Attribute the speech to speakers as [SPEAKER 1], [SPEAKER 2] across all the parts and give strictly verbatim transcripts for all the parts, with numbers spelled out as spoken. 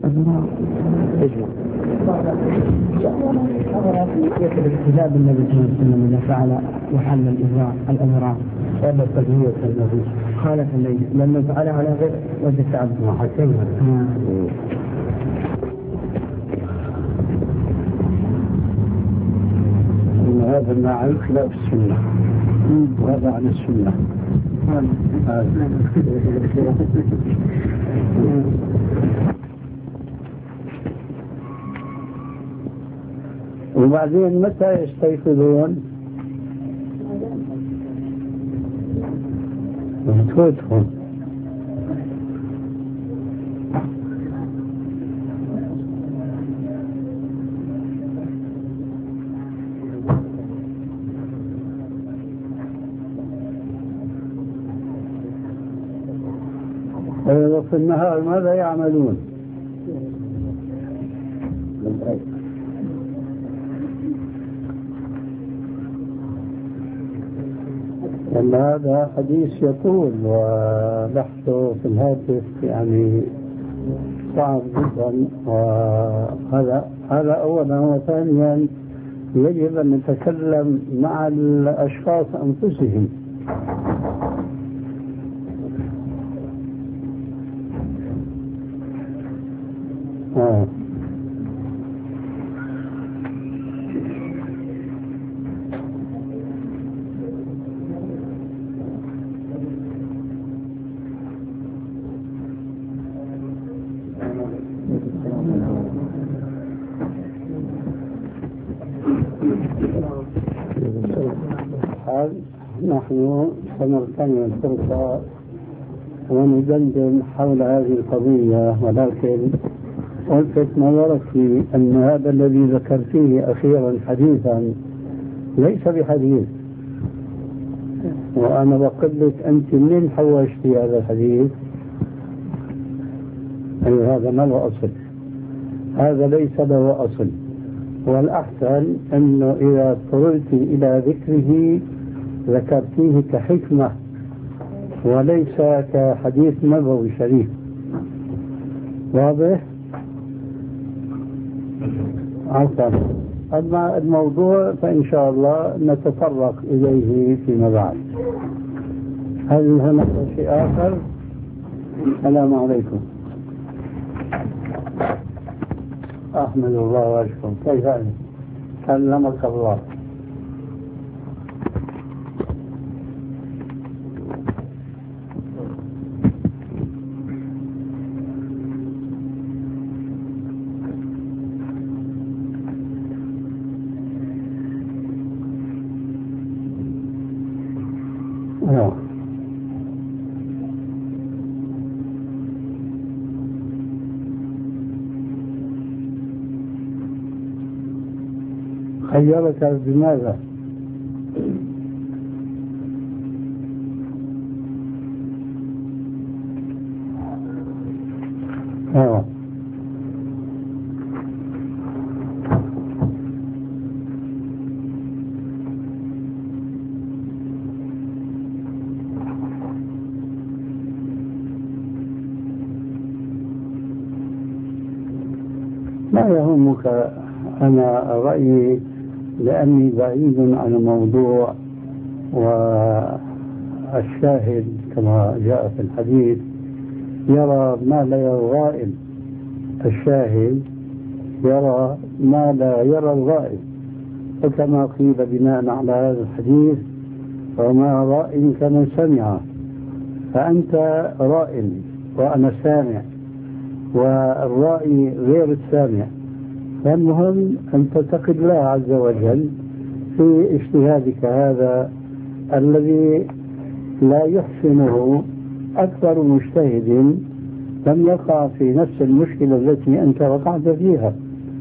[SPEAKER 1] اجمع يكتب اكتساب النبي صلى الله عليه وسلم إذا فعل وحل الإذراع الأذراع
[SPEAKER 2] هذا تجميع النبي
[SPEAKER 1] خالف الليل لأنه فعله على غير وجه التعبد
[SPEAKER 2] وحكمها. إن هذا المعنى خلاف السنة وهذا عن السنة. وبعدين متى يستيقظون؟ وتفوتهم وفي النهار ماذا يعملون؟ لأن هذا حديث يطول وبحثه في الهاتف يعني صعب جدا، وهذا هذا أولا، وثانيا يجب أن نتكلم مع الأشخاص أنفسهم. آه. نحن سنغتنم الفرصة وندندن حول هذه القضية، ولكن ألفت نظرك أن هذا الذي ذكرتيه أخيرا حديثا ليس بحديث، وأنا بقول لك أنت منين حوشتي هذا الحديث؟ أي هذا ما له أصل، هذا ليس له أصل، والأحسن أنه إذا اضطررت إلى ذكره ذكرتيه كحكمة وليس كحديث نبوي شريف. واضح؟ عفوا. أما الموضوع فإن شاء الله نتطرق إليه فيما بعد. هل هناك شيء آخر؟ السلام عليكم. أحمد الله وأشكركم. كيف أنت؟ سلمك الله. خيرك بماذا؟ آه. ما يهمك؟ أنا رأيي لأني بعيد عن الموضوع، والشاهد كما جاء في الحديث يرى ما لا يرى الغائب، الشاهد يرى ما لا يرى الغائب، وكما قيل بناء على هذا الحديث وما رأي كمن سمع، فأنت رأي وأنا سامع، والرأي غير السامع، فالمهم أن تتقي الله عز وجل في اجتهادك هذا الذي لا يحسنه أكثر مجتهد لم يقع في نفس المشكلة التي أنت وقعت فيها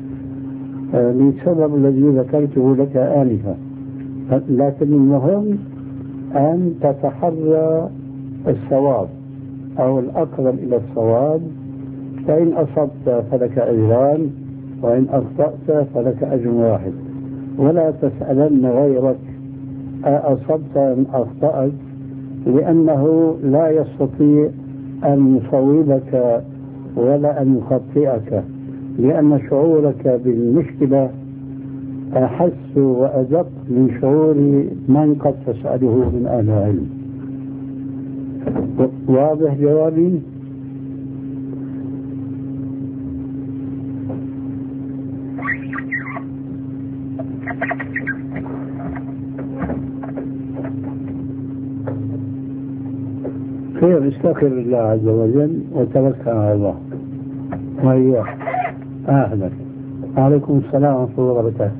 [SPEAKER 2] للسبب الذي ذكرته لك آنفا. لكن المهم أن تتحرى الصواب أو الأقرب إلى الصواب، فإن أصبت فلك أجران وإن أخطأت فلك أجر واحد، ولا تسألن غيرك أصبت أم أخطأت، لأنه لا يستطيع أن يصوبك ولا أن يخطئك، لأن شعورك بالمشكلة أحس وأدق من شعور من قد تسأله من أهل العلم. واضح جوابي؟ خير، استغفر الله عز وجل وتوكل على الله. وإياك. أهلا. وعليكم السلام ورحمة الله وبركاته.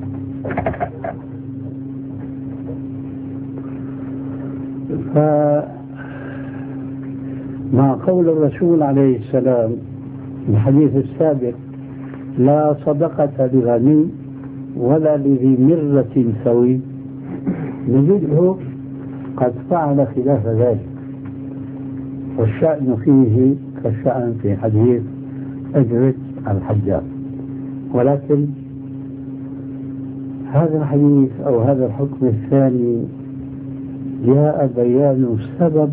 [SPEAKER 2] فمع قول الرسول عليه السلام الحديث السابق: لا صدقة لغني ولا لذي مرة سوي، نجده قد فعل خلاف ذلك، والشأن فيه كالشأن في حديث أجرة الحجاج. ولكن هذا الحديث أو هذا الحكم الثاني جاء بيان سبب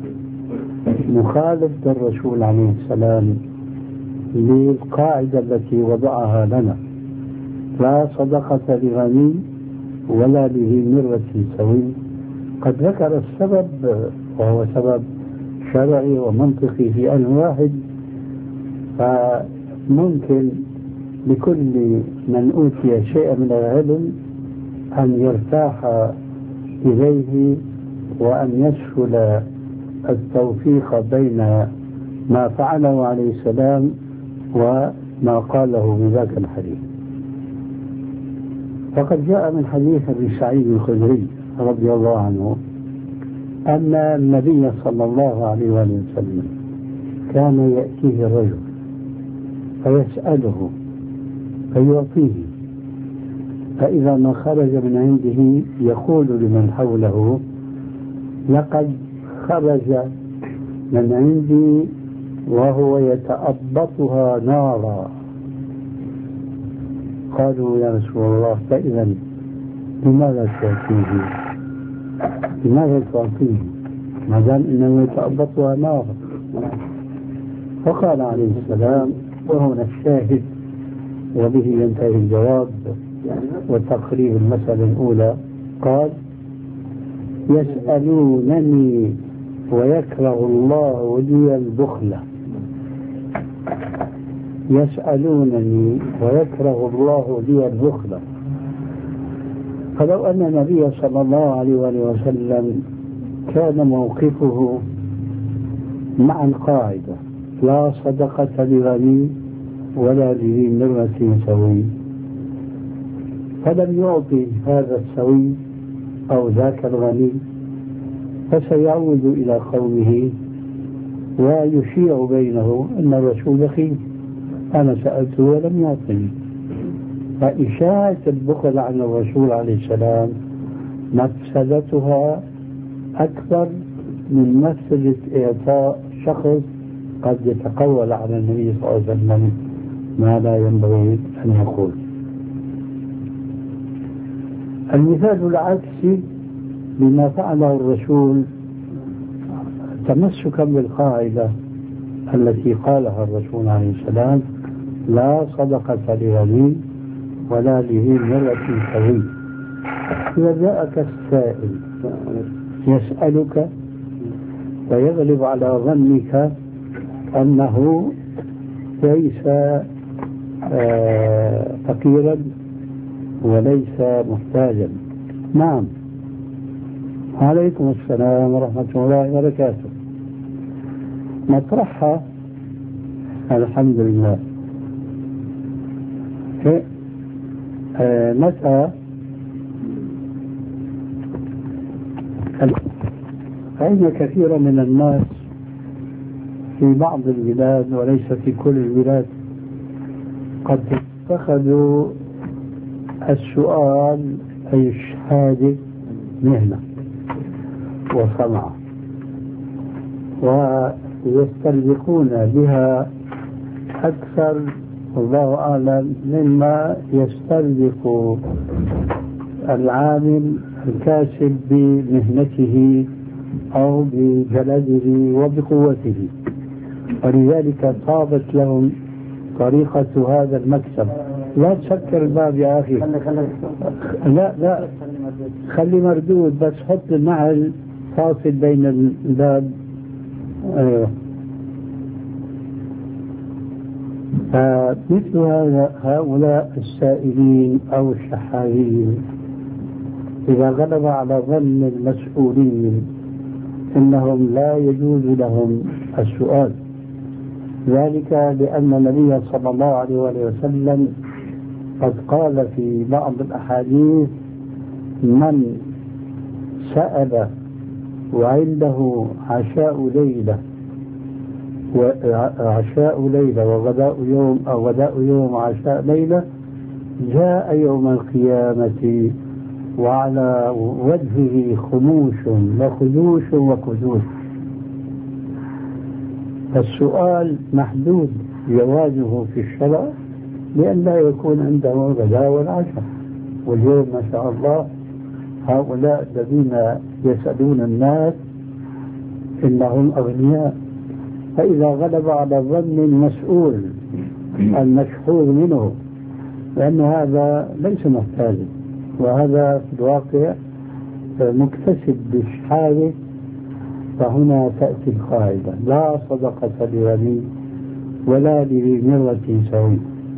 [SPEAKER 2] مخالفة الرسول عليه السلام للقاعدة التي وضعها لنا: لا صدقة لغني ولا لذي مرة سوي. قد ذكر السبب وهو سبب شرعي ومنطقي في آن واحد، فممكن لكل من أوتي شيئا من العلم أن يرتاح إليه وأن يسهل التوفيق بين ما فعله عليه السلام وما قاله بذاك الحديث. فقد جاء من حديث أبي سعيد الخدري رضي الله عنه أن النبي صلى الله عليه وسلم كان يأتيه الرجل فيسأله فيعطيه، فإذا ما خرج من عنده يقول لمن حوله: لقد خرج من عندي وهو يتأبطها نارا. قالوا: يا رسول الله، فإذا لماذا تعطيه؟ لماذا تعطيه ما دام انه يتأبطها نارا؟ فقال عليه السلام، وهنا الشاهد وبه ينتهي الجواب وتقريب المسألة الأولى، قال: يسألونني ويكره الله لي البخل. يسألونني ويكره الله لي البخل. فلو أن النبي صلى الله عليه وسلم كان موقفه مع القاعدة: لا صدقة لغني ولا لذي مرة سوي، فلم يعطي هذا السوي أو ذاك الغني، فسيعود إلى قومه ويشيع بينه أن الرسول خير، أنا سألته ولم يعطني. فإشاعة البخل عن الرسول عليه السلام مفسدتها أكبر من مفسدة إعطاء شخص قد يتقول على النبي صلى الله عليه وسلم ما لا ينبغي أن يقول. المثال العكسي لما فعله الرسول تمسكا بالقاعدة التي قالها الرسول عليه السلام: لا صدقة لغني ولا لذي مرة سوي. إذا جاءك السائل يسألك ويغلب على ظنك أنه ليس آه فقيرا وليس محتاجا. نعم. عليكم السلام ورحمة الله وبركاته. مطرحها الحمد لله. آه متى فإن كثيرا من الناس في بعض البلاد وليس في كل البلاد قد اتخذوا السؤال أي الشهادة مهنة وصنعة، ويستلزقون بها أكثر والله أعلم مما يستلزق العامل الكاسب بمهنته أو بجلده وبقوته. ولذلك طابت لهم طريقة هذا المكسب. لا تسكر الباب يا أخي، لا لا خلي مردود، بس حط النعل فاصل بين الباب. أيوه. فمثل هؤلاء السائلين أو الشحاذين إذا غلب على ظن المسؤولين إنهم لا يجوز لهم السؤال، ذلك لأن النبي صلى الله عليه وسلم قد قال في بعض الأحاديث: من سأل وعنده عشاء ليلة وعشاء ليلة وغداء يوم أو غداء يوم وعشاء ليلة جاء يوم القيامة وعلى وجهه خموش وخدوش وكدوش. فالسؤال محدود جوازه في الشرع لأن لا يكون عنده الغداء والعشاء. واليوم ما شاء الله هؤلاء الذين يسألون الناس إنهم أغنياء، فإذا غلب على ظن المسؤول المشحور منه لأن هذا ليس محتاجا، وهذا في الواقع مكتسب بالشحاذة، فهنا تأتي القاعدة: لا صدقة لغني ولا لذي مرة سوي.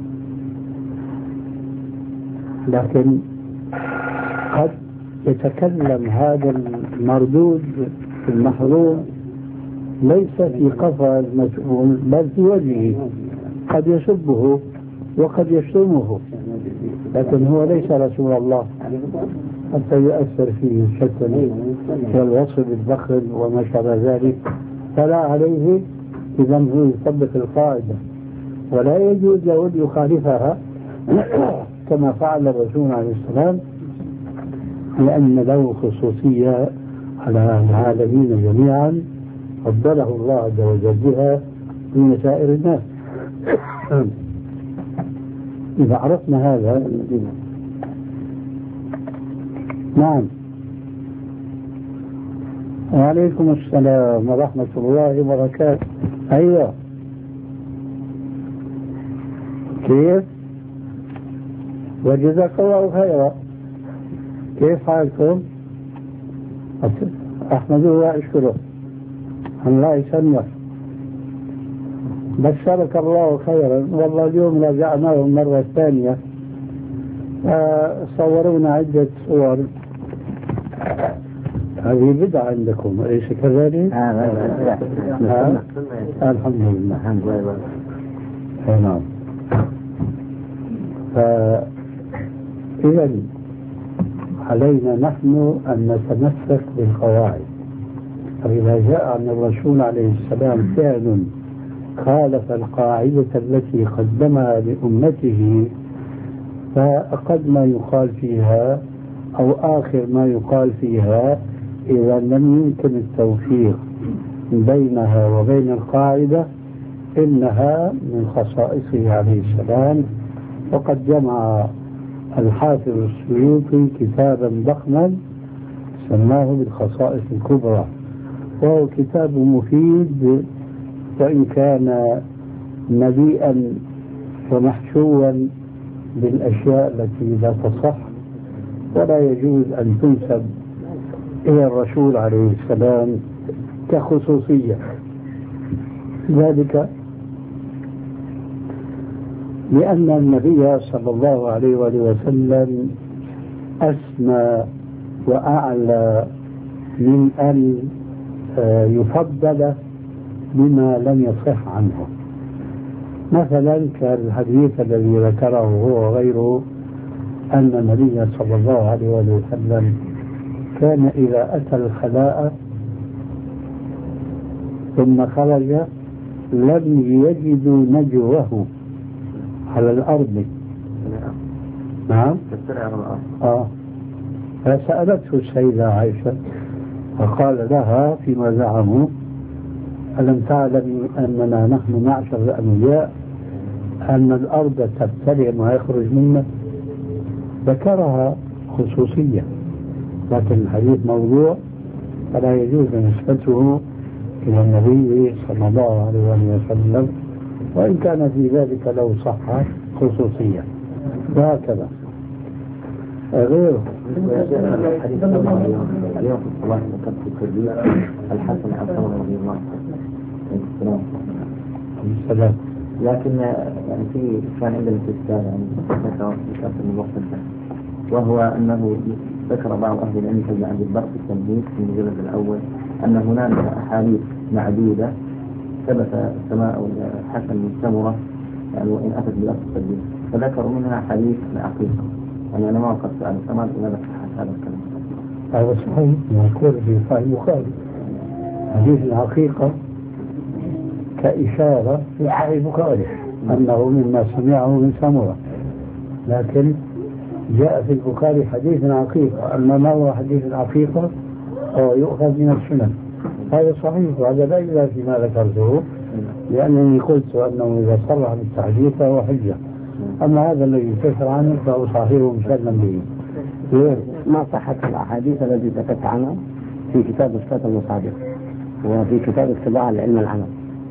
[SPEAKER 2] لكن قد يتكلم هذا المردود المحروم ليس في قفا المسؤول بل في وجهه، قد يسبه وقد يشتمه، لكن هو ليس رسول الله حتى يؤثر فيه الشتم والوصف بالبخل وما شابه ذلك، فلا عليه إذا هو يطبق القاعدة ولا يجوز له أن يخالفها كما فعل الرسول عليه السلام، لأن له خصوصية على العالمين جميعا فضله الله عز وجل بها دون سائر الناس. إذا عرفنا هذا. نعم. وعليكم السلام ورحمة الله وبركاته. أيوة. كيف؟ وجزاك الله خيرا. كيف حالكم؟ أحمده وأشكره. الله يسلمك. بشرك الله خيرا. والله اليوم رجعناه المرة الثانية صورونا عدة صور. هذه بدعة عندكم أليس كذلك؟
[SPEAKER 1] آه
[SPEAKER 2] الحمد لله.
[SPEAKER 1] الحمد لله.
[SPEAKER 2] نعم. فإذا علينا نحن أن نتمسك بالقواعد، فإذا جاء عن الرسول عليه السلام فعل خالف القاعدة التي قدمها لأمته فأقل ما يقال فيها أو آخر ما يقال فيها إذا لم يمكن التوفيق بينها وبين القاعدة إنها من خصائصه عليه السلام. وقد جمع الحافظ السيوطي كتابا ضخما سماه بالخصائص الكبرى، وهو كتاب مفيد وإن كان مليئا ومحشوا بالأشياء التي لا تصح ولا يجوز أن تنسب إلى الرسول عليه السلام كخصوصية. ذلك لأن النبي صلى الله عليه وسلم أسمى وأعلى من أن يفضل بما لم يصح عنه. مثلا كالحديث الذي ذكره هو وغيره أن النبي صلى الله عليه وسلم كان إذا أتى الخلاء ثم خرج لم يجدوا نجوه على الأرض. نعم. آه. فسألته السيدة عائشة فقال لها فيما زعموا: ألم تعلمي أننا نحن معشر الأنبياء أن الأرض تبتلع ما يخرج منا؟ ذكرها خصوصية، لكن الحديث موضوع فلا يجوز نسبته إلى النبي صلى الله عليه وسلم، وإن كان في ذلك لو صح خصوصية، وهكذا غيره.
[SPEAKER 3] اليوم في الصلاة ذكرت في التربية الحسن عن ثمر رضي الله عنه. لكن يعني في كان عندنا في الكتاب يعني ذكر ذكرت من وقت وهو أنه ذكر بعض أهل العلم كابن عبد البر في التمهيد في المجلد الأول أن هناك أحاديث معدودة ثبت سماء الحسن من ثمرة يعني وإن أتت بلفظ التربية، فذكروا منها حديث العقيقة. يعني أنا ما وقفت سؤال كمان لماذا صحت هذا الكلام؟
[SPEAKER 2] هذا صحيح مذكور في صحيح البخاري، حديث العقيقة كإشارة في صحيح البخاري أنه مما سمعه من سمرة، لكن جاء في البخاري حديث العقيقة. أما ما هو حديث العقيقة هو يؤخذ من السنن، هذا صحيح وهذا لا يزال فيما ذكرته، لأنني قلت أنه إذا صرح بالتحديث فهو حجة. أما هذا الذي يكفر عنه فهو صحيح مسلم به.
[SPEAKER 1] ما صحت الأحاديث التي ذكرت عنها في كتاب إثبات المصادق وفي كتاب اتباع العلم العمل.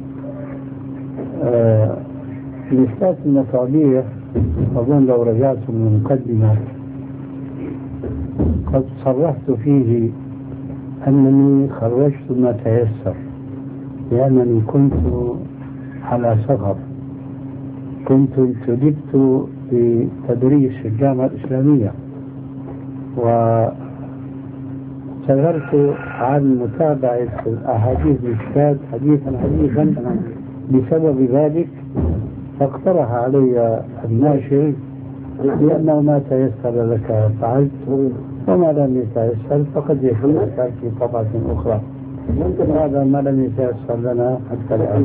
[SPEAKER 2] آه في إثبات المصادق أظن لو رجعت من المقدمة قد صرحت فيه أنني خرجت ما تيسر، لأنني كنت على سفر، كنت انتدبت بتدريس في الجامعة الإسلامية، وسافرت عن متابعة الأحاديث الكتاب حديثا حديثا. بسبب ذلك فاقترح علي الناشر لأنه ما تيسر لك فعلت، وما لم يتيسر فقد يكون في طبعة أخرى. هذا ما لم يتيسر لنا حتى الآن.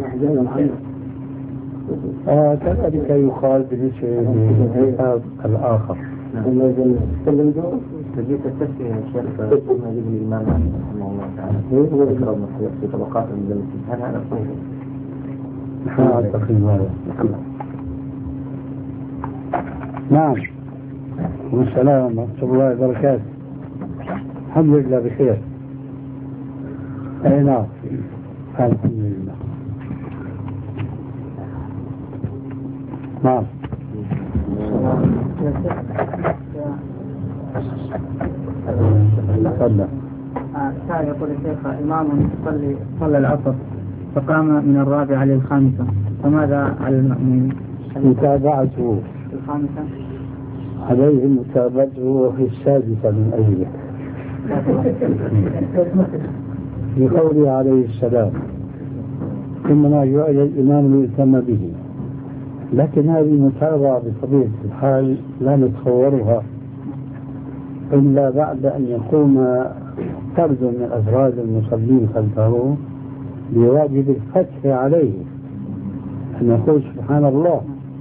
[SPEAKER 2] آه كذلك يقال بالنسبة للكتاب الآخر.
[SPEAKER 3] تجيب التسمية يا شيخ ما يجب الإمام رحمه الله تعالى ذكر المحيط في طبقات المدلسين، هل هذا صحيح؟
[SPEAKER 2] نحن أعتقد هذا. نعم. والسلام ورحمة الله وبركاته. الحمد لله بخير. أي نعم الحمد لله. نعم. تفضل.
[SPEAKER 4] كان يقول الشيخ إمام يصلي صلى العصر فقام من الرابعة للخامسة، فماذا على المأمومين؟
[SPEAKER 2] متابعته
[SPEAKER 4] الخامسة
[SPEAKER 2] عليه متابعته في السادسة من أجله بقوله عليه السلام إنما جعل الإمام ليؤتم به. لكن هذه المتابعة بطبيعة الحال لا نتصورها إلا بعد أن يقوم فرد من أفراد المصلين خلفه بواجب الفتح عليه، أن يقول سبحان الله،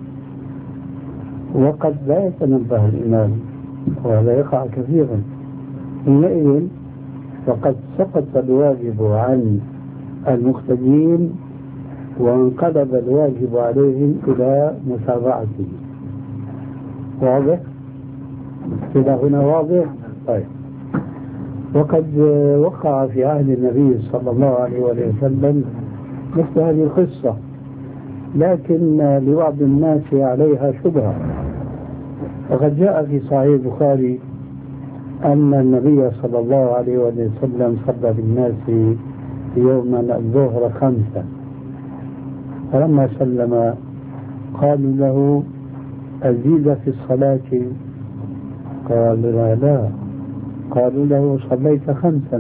[SPEAKER 2] وقد لا يتنبه الإمام وهذا يقع كثيرا. حينئذ فقد سقط الواجب عن المقتدين وانقلب الواجب عليهم إلى متابعته. واضح؟ إلى هنا واضح؟ طيب. وقد وقع في عهد النبي صلى الله عليه وسلم مثل هذه القصة، لكن لبعض الناس عليها شبهة. وقد جاء في صحيح البخاري أن النبي صلى الله عليه وسلم صلى بالناس يوما الظهر خمسة، فلما سلم قالوا له أزيد في الصلاة؟ قال لا, لا. قالوا له صليت خمسا،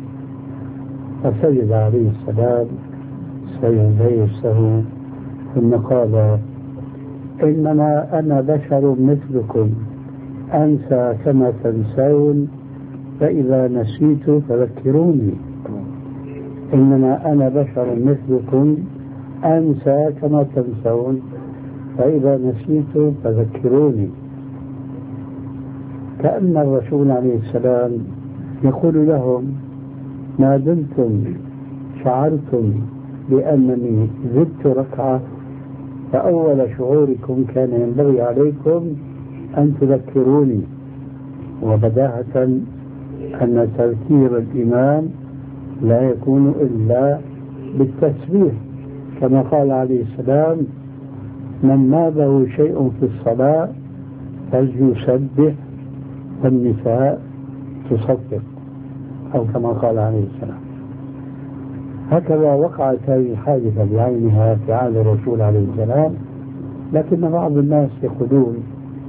[SPEAKER 2] فسجد عليه السلام سجدتي السهو ثم قال إنما أنا بشر مثلكم أنسى كما تنسون فإذا نسيت فذكروني. إنما أنا بشر مثلكم أنسى كما تنسون فإذا نسيت فذكروني. كأن الرسول عليه السلام يقول لهم ما دمتم شعرتم بأنني زدت ركعة فأول شعوركم كان ينبغي عليكم أن تذكروني. وبداهة أن تذكير الإمام لا يكون إلا بالتسبيح كما قال عليه السلام: من نابه شيء في الصلاة فليسبح والنساء تصفق، أو كما قال عليه السلام. هكذا وقعت هذه الحادثة بعينها في عهد الرسول عليه السلام، لكن بعض الناس يقولون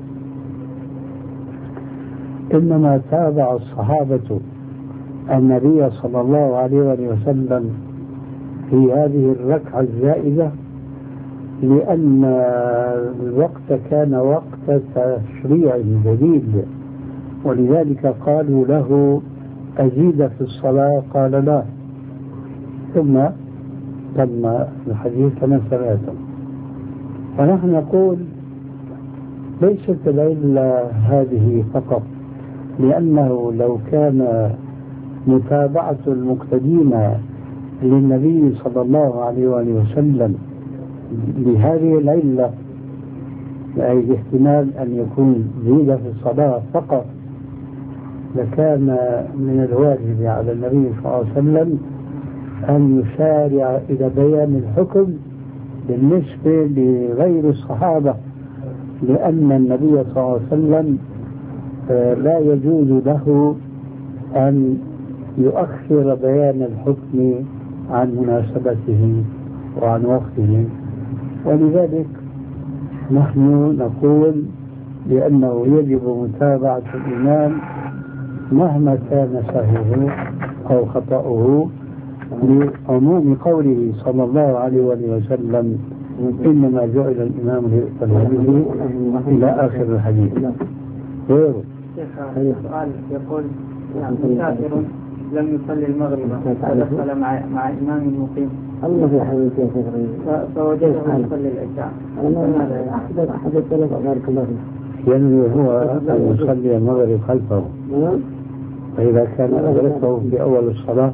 [SPEAKER 2] إنما تابع الصحابة النبي صلى الله عليه وسلم في هذه الركعة الزائدة لأن الوقت كان وقت تشريع جديد، ولذلك قالوا له: أزيد في الصلاة؟ قال: لا. ثم تم الحديث كما سمعتم. فنحن نقول ليست العلة هذه فقط، لأنه لو كان متابعة المقتدين للنبي صلى الله عليه وسلم لهذه العلة، أي الاحتمال أن يكون زيادة في الصلاة فقط، لكان من الواجب على النبي صلى الله عليه وسلم أن يسارع إلى بيان الحكم بالنسبة لغير الصحابة، لأن النبي صلى الله عليه وسلم لا يجوز له أن يؤخر بيان الحكم عن مناسبته وعن وقته. ولذلك نحن نقول بأنه يجب متابعة الإمام مهما كان سهوه أو خطأه، لعموم قوله صلى الله عليه وسلم: إنما جعل الإمام ليؤتى به، إلى آخر الحديث. غيره
[SPEAKER 4] سؤال يقول: مسافر لم يصلي المغرب ودخل مع مع إمام مقيم،
[SPEAKER 1] الله في حديث يا شيخ،
[SPEAKER 4] فوجده يصلي العشاء،
[SPEAKER 1] أنا أحدث أحد الثلاثة بارك الله فيك،
[SPEAKER 2] ينوي هو أن يصلي المغرب خلفه، فإذا كان أدركه في أول الصلاة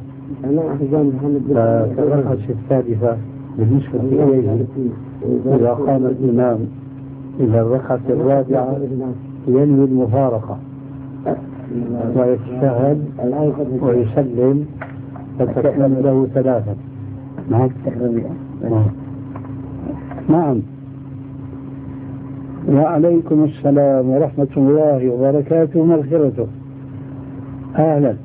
[SPEAKER 2] فالركعة الثالثة بالنسبة إليه إذا قام الإمام إلى الركعة الرابعة ينوي المفارقة ويتشهد ويسلم، فتكون له ثلاثة. نعم نعم. وعليكم السلام ورحمة الله وبركاته مغفرته. أهلا.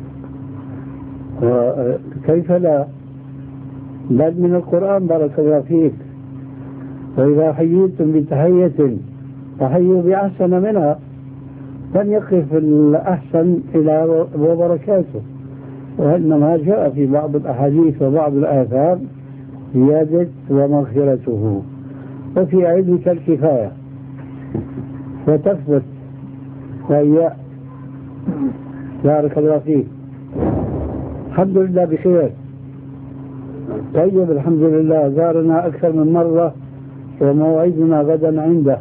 [SPEAKER 2] وكيف لا، بل من القرآن بارك الله فيك: وإذا حييتم بتحية فحيوا بأحسن منها، لن يقف الأحسن إلى وبركاته. وإنما جاء في بعض الأحاديث وبعض الآثار زيادة ومغفرته، وفي علمك الكفاية وتثبت. وإياك بارك الله فيك. الحمد لله بخير. طيب الحمد لله، زارنا أكثر من مرة وموعدنا غدا عنده.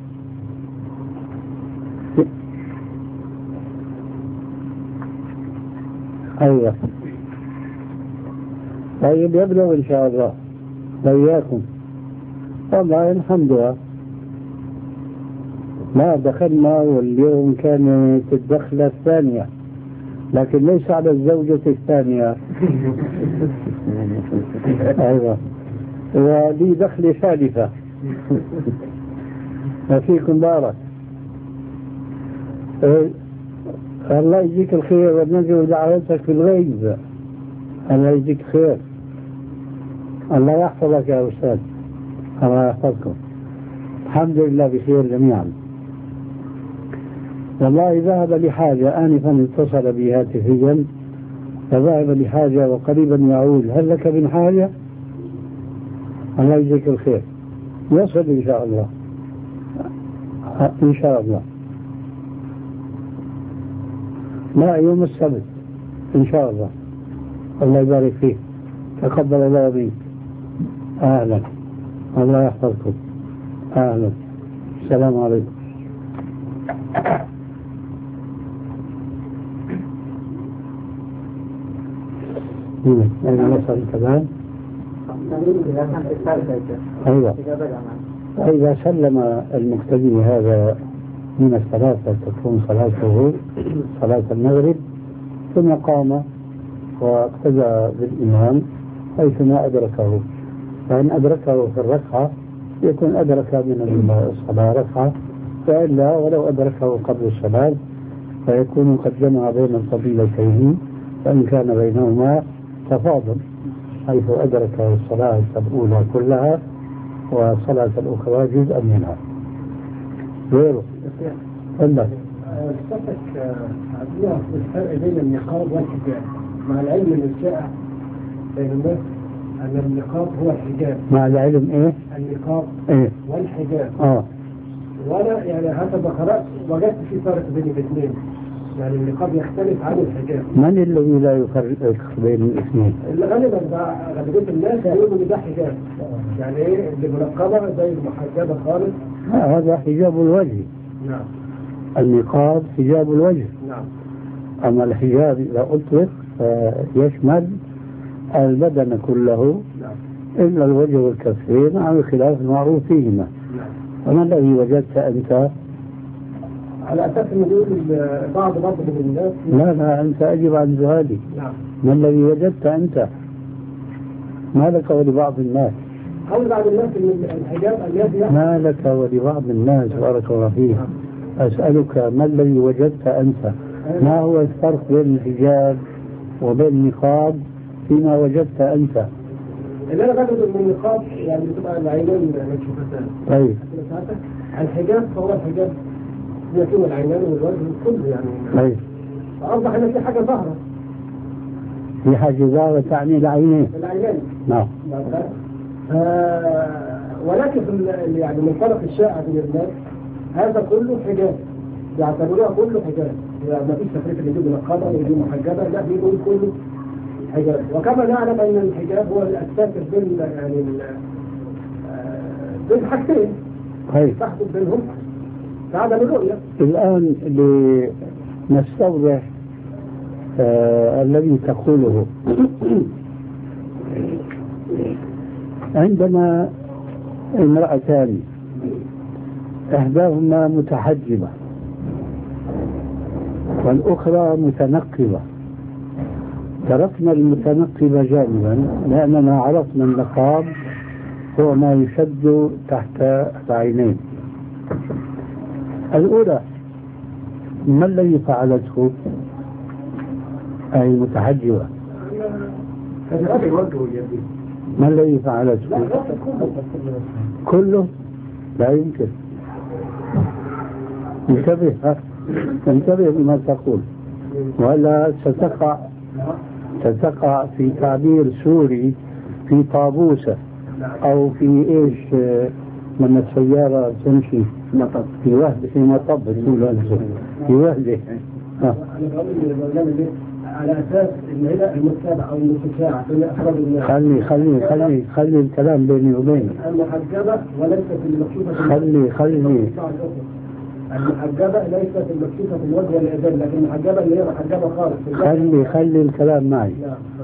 [SPEAKER 2] أيوة طيب يبلغ إن شاء الله وإياكم. والله الحمد لله ما دخلنا، واليوم كانت الدخلة الثانية، لكن ليس على الزوجة الثانية. أيوة، ولي دخل ثالثة. وفيكم بارك. الله يجزيك الخير ونرجو دعوتك في الغيب. الله يجزيك خير. الله يحفظك يا أستاذ. الله يحفظكم. الحمد لله بخير جميعا. والله ذهب لحاجة، آنفا اتصل بي هاتفيا فذهب لحاجة وقريبا يعود. هل لك من حاجة؟ الله يجزيك الخير. يصل إن شاء الله إن شاء الله. لا، يوم السبت إن شاء الله. الله يبارك فيك. تقبل الله منك. أهلا. الله يحفظكم. أهلا. السلام عليكم. أين وصل كمان؟ أيوة. إذا سلم المقتدي هذا من الثلاثة تكون صلاته صلاة المغرب، ثم قام واقتدى بالإمام حيث ما أدركه، فإن أدركه في الركعة يكون أدرك من الصلاة ركعة، فإلا ولو أدركه قبل الصلاة فيكون قد جمع بين الفضيلتين، فإن كان بينهما تفاضل حيث أدرك الصلاة الأولى كلها والصلاة الأخرى جزءا منها. غيره قلت
[SPEAKER 5] صفتك عبدالله الفرق بين النقاب والحجاب، مع العلم من الشائع بين الناس أن النقاب هو الحجاب.
[SPEAKER 2] مع العلم إيه؟
[SPEAKER 5] النقاب
[SPEAKER 2] إيه؟
[SPEAKER 5] والحجاب.
[SPEAKER 2] آه.
[SPEAKER 5] وأنا يعني حسب قرأت وجدت في فرق بين الاثنين، يعني النقاب يختلف عن الحجاب.
[SPEAKER 2] من الذي لا يفرق بين الاثنين؟
[SPEAKER 5] اللي غالبا غالبية الناس يقولوا إن ده حجاب، يعني إيه اللي منقبة زي المحجبة خالص.
[SPEAKER 2] آه هذا حجاب الوجه.
[SPEAKER 5] نعم.
[SPEAKER 2] النقاب حجاب الوجه.
[SPEAKER 5] نعم.
[SPEAKER 2] أما الحجاب إذا أطلق يشمل البدن كله.
[SPEAKER 5] نعم.
[SPEAKER 2] إلا الوجه والكفين على الخلاف المعروف فيهما.
[SPEAKER 5] نعم.
[SPEAKER 2] وما الذي وجدت أنت؟
[SPEAKER 5] على أساس أن يقول بعض بعض من الناس.
[SPEAKER 2] لا لا أنت أجب عن سؤالي.
[SPEAKER 5] نعم.
[SPEAKER 2] ما الذي وجدت أنت؟ ما لك ولبعض الناس؟
[SPEAKER 5] قول بعض الناس أن الحجاب الذي
[SPEAKER 2] ما لك ولبعض الناس بارك الله فيك. أسألك ما الذي وجدت أنت؟ ما هو الفرق بين الحجاب وبين النقاب فيما وجدت أنت؟
[SPEAKER 5] اللي أنا بجد من النقاب يعني بتبقى العينين مكشوفتان.
[SPEAKER 2] طيب.
[SPEAKER 5] الحجاب فهو الحجاب يكون العينين والوجه كله يعني.
[SPEAKER 2] طيب.
[SPEAKER 5] فأصبح هنا في حاجة ظاهرة.
[SPEAKER 2] في حاجة ظاهرة تعني العينين.
[SPEAKER 5] العينين.
[SPEAKER 2] نعم.
[SPEAKER 5] آه ولكن يعني من فرق الشائع بين الناس هذا كله حجاب، يعتبروها كله حجاب، يعني ما فيش تفريق اللي يجيب نقابة ويجيب محجبة، لا بيقول كله حجاب. وكما نعلم أن الحجاب هو الأساس بين يعني بين حاجتين تحدث بينهم كعدم الرؤية.
[SPEAKER 2] الآن لنستوضح آه الذي تقوله. عندنا امرأتان إحداهما متحجبة والأخرى متنقبة، تركنا المتنقبة جانبا لأننا عرفنا النقاب هو ما يشد تحت العينين. الأولى ما الذي فعلته أي المتحجبة؟ ما الذي فعلته؟ كله لا يمكن. انتبه انتبه لما تقول ولا ستقع ستقع في تعبير سوري في طابوسة أو في إيش من السيارة تمشي
[SPEAKER 1] مطب
[SPEAKER 2] في وهدة في مطب في وهدة.
[SPEAKER 5] على أساس إن هنا المتابعة أو المتشاعة بين أفراد الناس.
[SPEAKER 2] خلي خلي خلي خلي الكلام بيني وبينك.
[SPEAKER 5] المحجبة وليست المكشوفة.
[SPEAKER 2] خلي خلي
[SPEAKER 5] المحجبة ليست المكشوفة في الوجه واليدين، لكن المحجبة اللي هي محجبة خالص.
[SPEAKER 2] خلي خلي الكلام معي.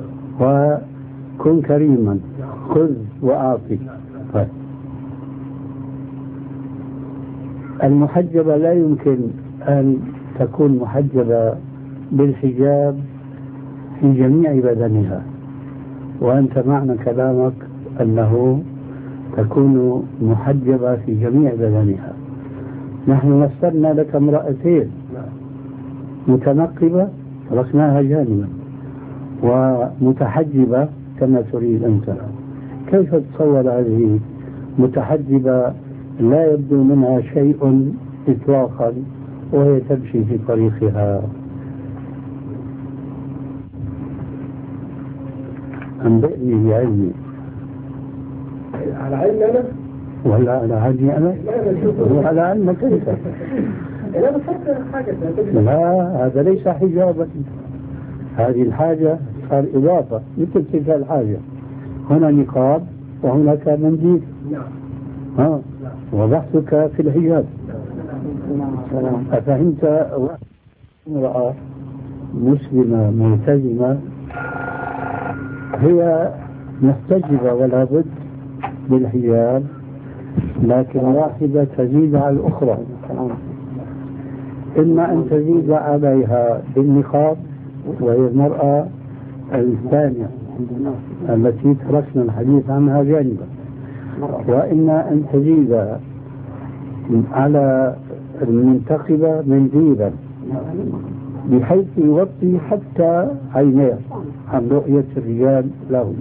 [SPEAKER 2] وكن كريما خذ وأعطي. طيب. المحجبة لا يمكن أن تكون محجبة بالحجاب في جميع بدنها، وأنت معنى كلامك أنه تكون محجبة في جميع بدنها. نحن مثلنا لك امرأتين متنقبة تركناها جانبا ومتحجبة كما تريد أنت. كيف تتصور هذه متحجبة لا يبدو منها شيء إطلاقا وهي تمشي في طريقها؟ أنبئني بعلمي.
[SPEAKER 5] على علمي أنا؟
[SPEAKER 2] ولا على علمي أنا؟ وعلى علمك أنت.
[SPEAKER 5] لا بفكر حاجة.
[SPEAKER 2] لا هذا ليس حجابا، هذه الحاجة صار إضافة مثل تلك الحاجة. هنا نقاب وهناك منديل.
[SPEAKER 5] نعم.
[SPEAKER 2] ها وبحثك في الحجاب. أفهمت؟ امرأة مسلمة ملتزمة هي محتجبة ولا بد بالحجاب، لكن واحدة تزيد على الأخرى، إما أن تزيد عليها بالنقاب وهي المرأة الثانية التي تركنا الحديث عنها جانبا، وإما أن تزيد على المنتقبة منديلا بحيث يغطي حتى عينيه عن رؤية الرجال له،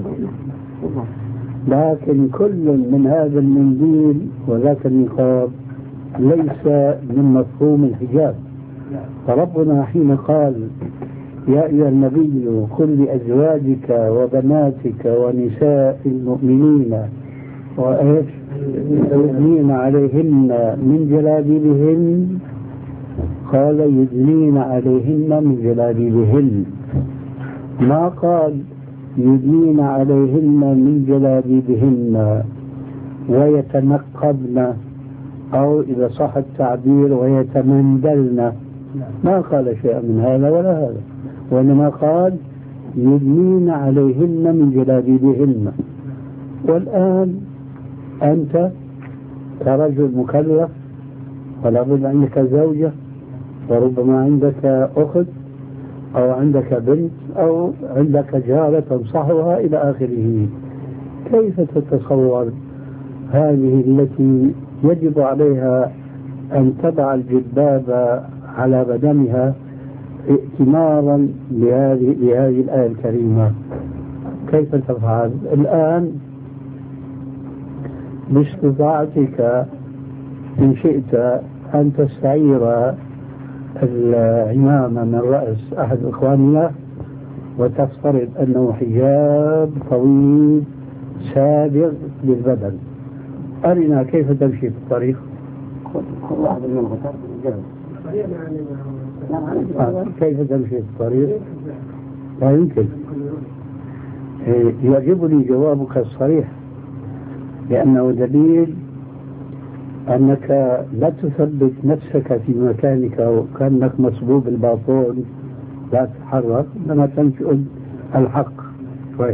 [SPEAKER 2] لكن كل من هذا المنديل وذاك النقاب ليس من مفهوم الحجاب. فربنا حين قال يا أيها النبي قل لأزواجك وبناتك ونساء المؤمنين وإيش يدنين عليهن من جلابيبهن، قال يدنين عليهن من جلابيبهن، ما قال يدنين عليهن من جلابيبهن ويتنقبن أو إذا صح التعبير ويتمندلن، ما قال شيئا من هذا ولا هذا، وإنما قال يدنين عليهن من جلابيبهن. والآن أنت كرجل مكلف ولا بد عندك زوجة وربما عندك أخت أو عندك بنت أو عندك جارة تنصحها إلى آخره، كيف تتصور هذه التي يجب عليها أن تضع الجلباب على بدنها ائتمارا بهذه بهذه الآية الكريمة؟ كيف تفعل الآن؟ باستطاعتك إن شئت أن تستعير العمامة من رأس أحد إخواننا وتفترض أنه حجاب طويل سابغ للبدن. أرنا كيف تمشي في الطريق.
[SPEAKER 1] كل واحد منهم جبل.
[SPEAKER 2] كيف تمشي في الطريق؟ لا يمكن. يعجبني جوابك الصريح، لأنه دليل أنك لا تثبت نفسك في مكانك وكأنك مصبوب الباطون لا تتحرك، إنما تنشئ الحق شوي.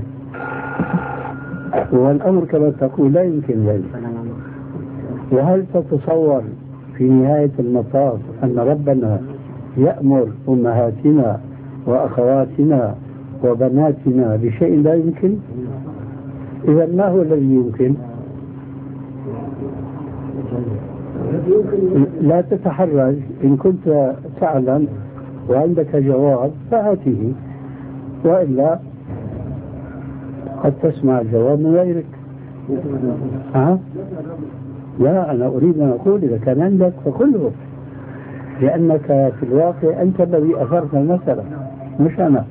[SPEAKER 2] والأمر كما تقول لا يمكن ذلك. وهل تتصور في نهاية المطاف أن ربنا يأمر أمهاتنا وأخواتنا وبناتنا بشيء لا يمكن؟ إذا ما هو الذي يمكن؟ لا تتحرج. إن كنت تعلم وعندك جواب فهاته، وإلا قد تسمع الجواب من غيرك. ها؟ لا، أنا أريد أن أقول إذا كان عندك فكله، لأنك في الواقع أنت الذي أثرت المسألة مش أنا.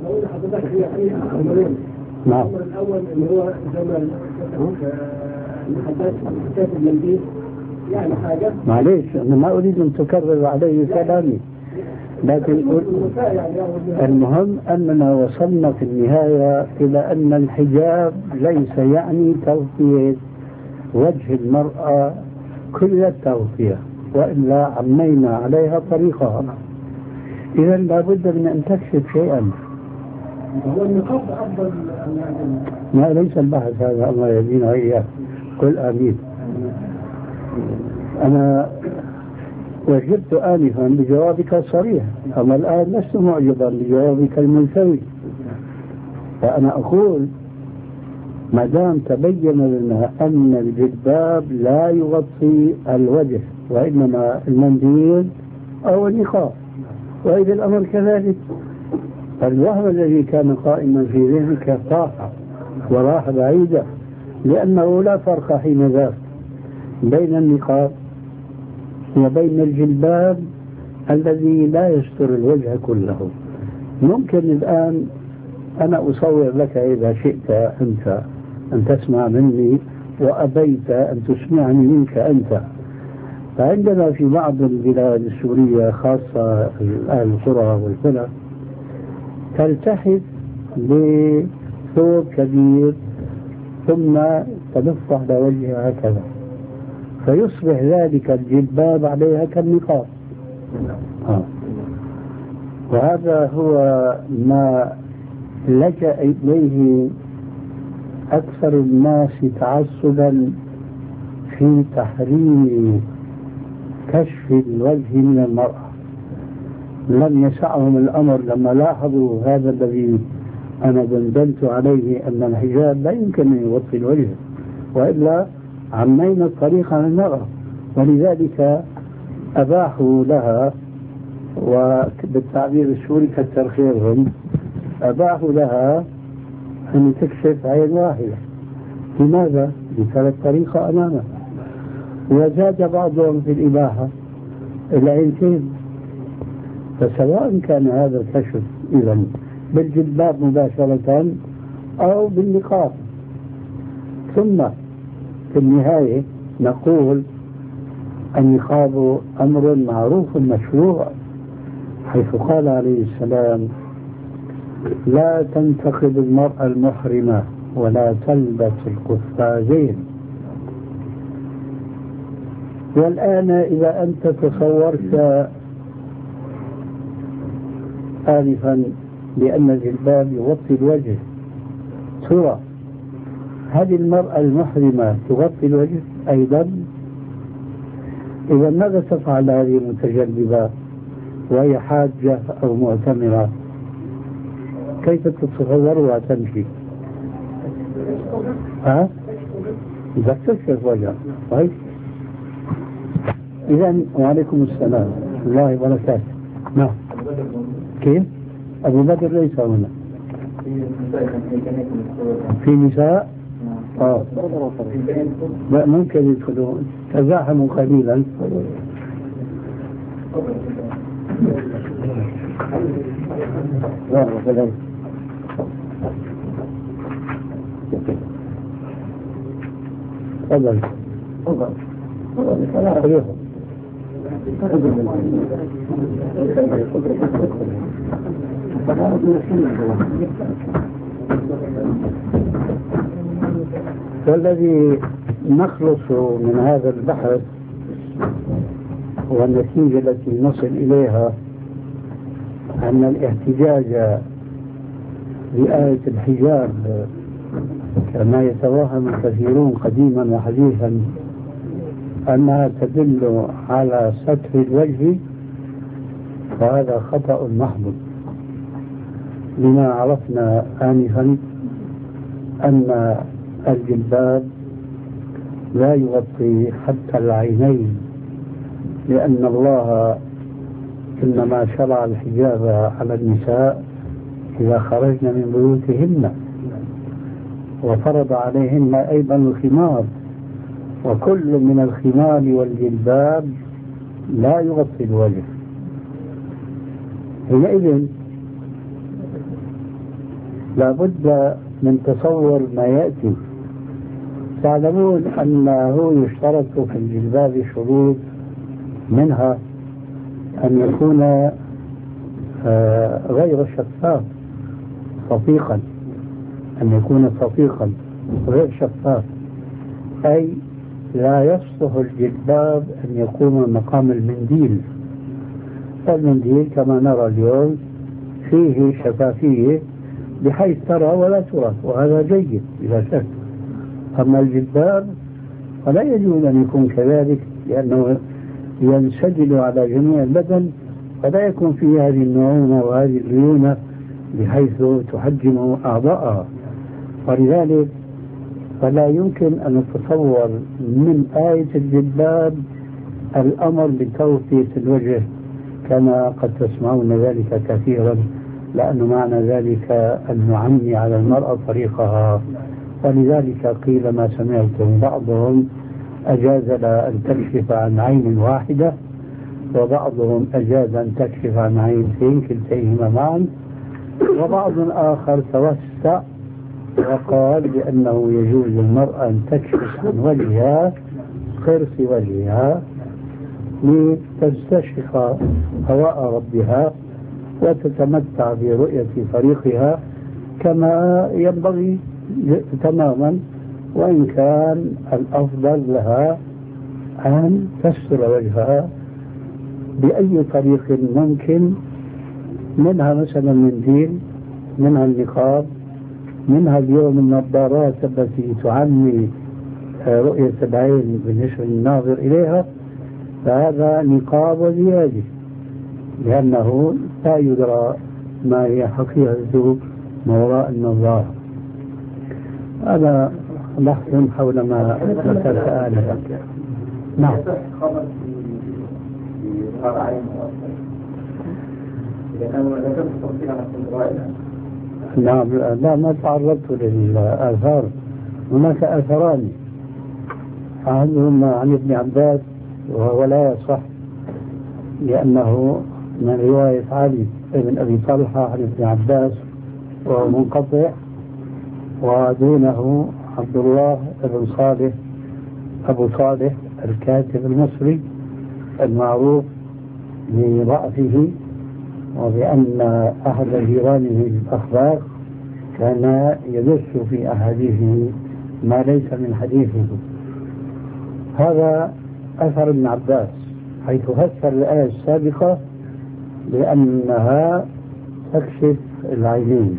[SPEAKER 2] نعم.
[SPEAKER 5] الأول اللي هو زمن حدث المنديل يعني حاجة.
[SPEAKER 2] معليش أنا ما أريد أن تكرر علي كلامي، لكن المهم أننا وصلنا في النهاية إلى أن الحجاب ليس يعني تغطية وجه المرأة كل التغطية، وإلا عمينا عليها طريقها. إذا لابد من أن تكشف شيئا.
[SPEAKER 5] هو النقاب أفضل.
[SPEAKER 2] ما ليس البحث هذا، الله يهدينا إياه. قل آمين. أنا وجدت آنفا بجوابك الصريح، أما الآن لست معجبا بجوابك الملتوي. فأنا أقول ما دام تبين لنا أن الجلباب لا يغطي الوجه وإنما المنديل أو النقاب، وإذا الأمر كذلك فالوهم الذي كان قائما في ذهنك طاح وراح بعيدا، لأنه لا فرق حين ذاك بين النقاب وبين الجلباب الذي لا يستر الوجه كله. ممكن الآن أنا أصور لك إذا شئت أنت أن تسمع مني وأبيت أن تسمعني منك أنت. فعندنا في بعض البلاد السورية خاصة القرى والقرى تلتحف بثوب كبير ثم تلف على وجهها هكذا، فيصبح ذلك الجلباب عليها كالنقاب. آه. وهذا هو ما لجأ إليه أكثر الناس تعصبا في تحريم كشف الوجه من المرأة. لم يسعهم الأمر لما لاحظوا هذا الذي أنا دندنت عليه أن الحجاب لا يمكن أن يغطي الوجه، وإلا عمينا الطريق عن المرأة، ولذلك أباحوا لها، وبالتعبير السوري كتر خيرهم، أباحوا لها أن تكشف عين واحدة. لماذا؟ لكانت طريقة أمامها. وزاد بعضهم في الإباحة العينتين. فسواء كان هذا الكشف إذن بالجلباب مباشرة أو بالنقاب. ثم في النهاية نقول النقاب أمر معروف مشروع، حيث قال عليه السلام: لا تنتقب المرأة المحرمة ولا تلبس القفازين. والآن إذا أنت تصورت آنفا بأن الجلباب يغطي الوجه، ترى هذه المرأة المحرمة تغطي الوجه أيضا؟ إذا ماذا تفعل هذه المتجلبة وهي حاجة أو معتمرة؟ كيف تتصورها تمشي؟ ها؟ إذا تكشف وجهها. طيب إذا وعليكم السلام ورحمة الله وبركاته. نعم. كيف؟ أبو بدر ليس هنا. في نساء؟ آه. لا ممكن يدخلون، تزاحموا قليلا. تفضل. تفضل. والذي نخلص من هذا البحث والنتيجة التي نصل إليها أن الاحتجاج بآية الحجاب كما يتوهم الكثيرون قديما وحديثا أنها تدل على ستر الوجه، فهذا خطأ محض، لما عرفنا آنفا أن الجلباب لا يغطي حتى العينين، لأن الله إنما شرع الحجاب على النساء إذا خرجن من بيوتهن، وفرض عليهن أيضا الخمار، وكل من الخمار والجلباب لا يغطي الوجه. حينئذ لابد من تصور ما يأتي. تعلمون أنه يشترط في الجلباب شروط، منها أن يكون غير شفاف صفيقا، أن يكون صفيقا غير شفاف، أي لا يصلح الجلباب أن يكون مقام المنديل. المنديل كما نرى اليوم فيه شفافية بحيث ترى ولا ترى، وهذا جيد بلا شك. أما الجلباب فلا يجوز أن يكون كذلك، لأنه ينسجل على جميع البدن، فلا يكون فيه هذه النعومة وهذه الليونة بحيث تحجم أعضاءها. ولذلك فلا يمكن أن نتصور من آية الجلباب الأمر بتغطية الوجه كما قد تسمعون ذلك كثيرا، لأن معنى ذلك أن نعمي على المرأة طريقها. ولذلك قيل ما سمعتم بعضهم أجاز لها أن تكشف عن عين واحدة، وبعضهم أجاز أن تكشف عن عينين كلتيهما معا، وبعض آخر توسع وقال بأنه يجوز للمرأة أن تكشف عن وجهها قرص وجهها لتستشرق هواء ربها وتتمتع برؤية طريقها كما ينبغي تماما، وإن كان الأفضل لها أن تستر وجهها بأي طريق ممكن، منها مثلا منديل، منها النقاب، منها اليوم النظارات التي تعمي رؤية العين بالنسبة للناظر إليها، فهذا نقاب وزيادة، لأنه لا يدرى ما هي حقيقة ما وراء النظارة. هذا بحث حول ما ذكرت آنفا. نعم. نعم. لا ما تعرضت للآثار. هناك آثران، أحدهما عن ابن عباس وهو لا يصح لأنه من رواية علي بن أبي طلحة عن ابن عباس وهو منقطع، ودونه عبد الله بن صالح أبو صالح الكاتب المصري المعروف بضعفه وبأن أحد جيرانه الأخبار كان يدس في أحاديثه ما ليس من حديثه. هذا أثر ابن عباس حيث فسر الآية السابقة بأنها تكشف العينين.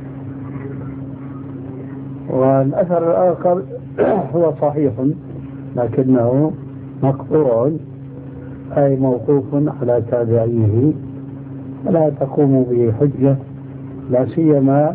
[SPEAKER 2] والأثر الآخر هو صحيح لكنه مقطوع أي موقوف على تابعيه، فلا تقوم به حجة، لا سيما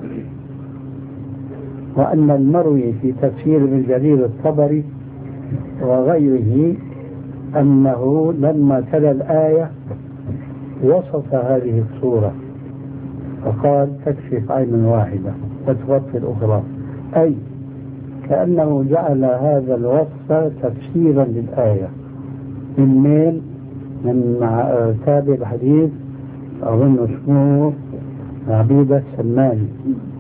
[SPEAKER 2] وأن المروي في تفسير ابن جرير الطبري وغيره أنه لما تلا الآية وصف هذه الصورة فقال تكشف عين واحدة وتغطي الأخرى، أي كأنه جعل هذا الوصف تفسيرا للآية. من مين؟ من تابع الحديث أظن اسمه عبيدة السماني.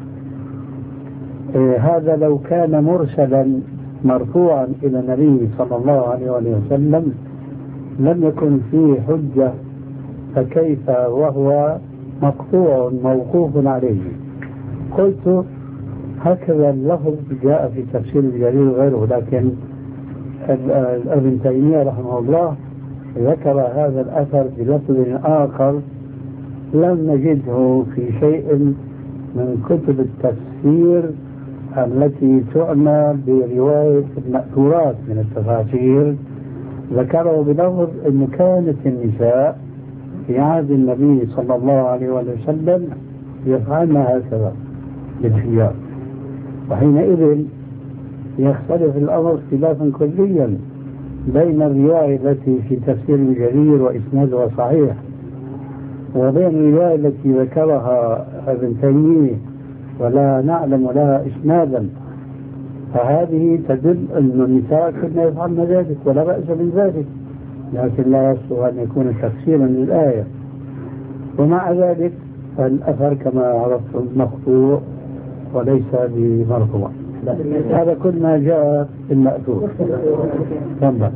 [SPEAKER 2] إيه هذا لو كان مرسلا مرفوعا إلى النبي صلى الله عليه وسلم لم يكن فيه حجة، فكيف وهو مقطوع موقوف عليه؟ قلت هكذا اللفظ جاء في تفسير الجليل غيره، لكن ابن تيمية رحمه الله ذكر هذا الأثر بلفظ آخر لم نجده في شيء من كتب التفسير التي تعنى برواية المأثورات من التفاسير. ذكره بلفظ أن كانت النساء في عهد النبي صلى الله عليه وسلم يفعلن هكذا بالحجاب، وحينئذ يختلف الأمر اختلافا كليا بين الرواية التي في تفسير الجرير وإسنادها صحيح وبين الرواية التي ذكرها ابن تيمية ولا نعلم لها إسنادا، فهذه تدل أن النساء كنا يفعلن ذلك ولا بأس من ذلك، لكن لا يصلح أن يكون تفسيرا للآية. ومع ذلك فالأثر كما عرفت مقطوع وليس بمرفوع. هذا كل ما جاء في المأثور. تمام.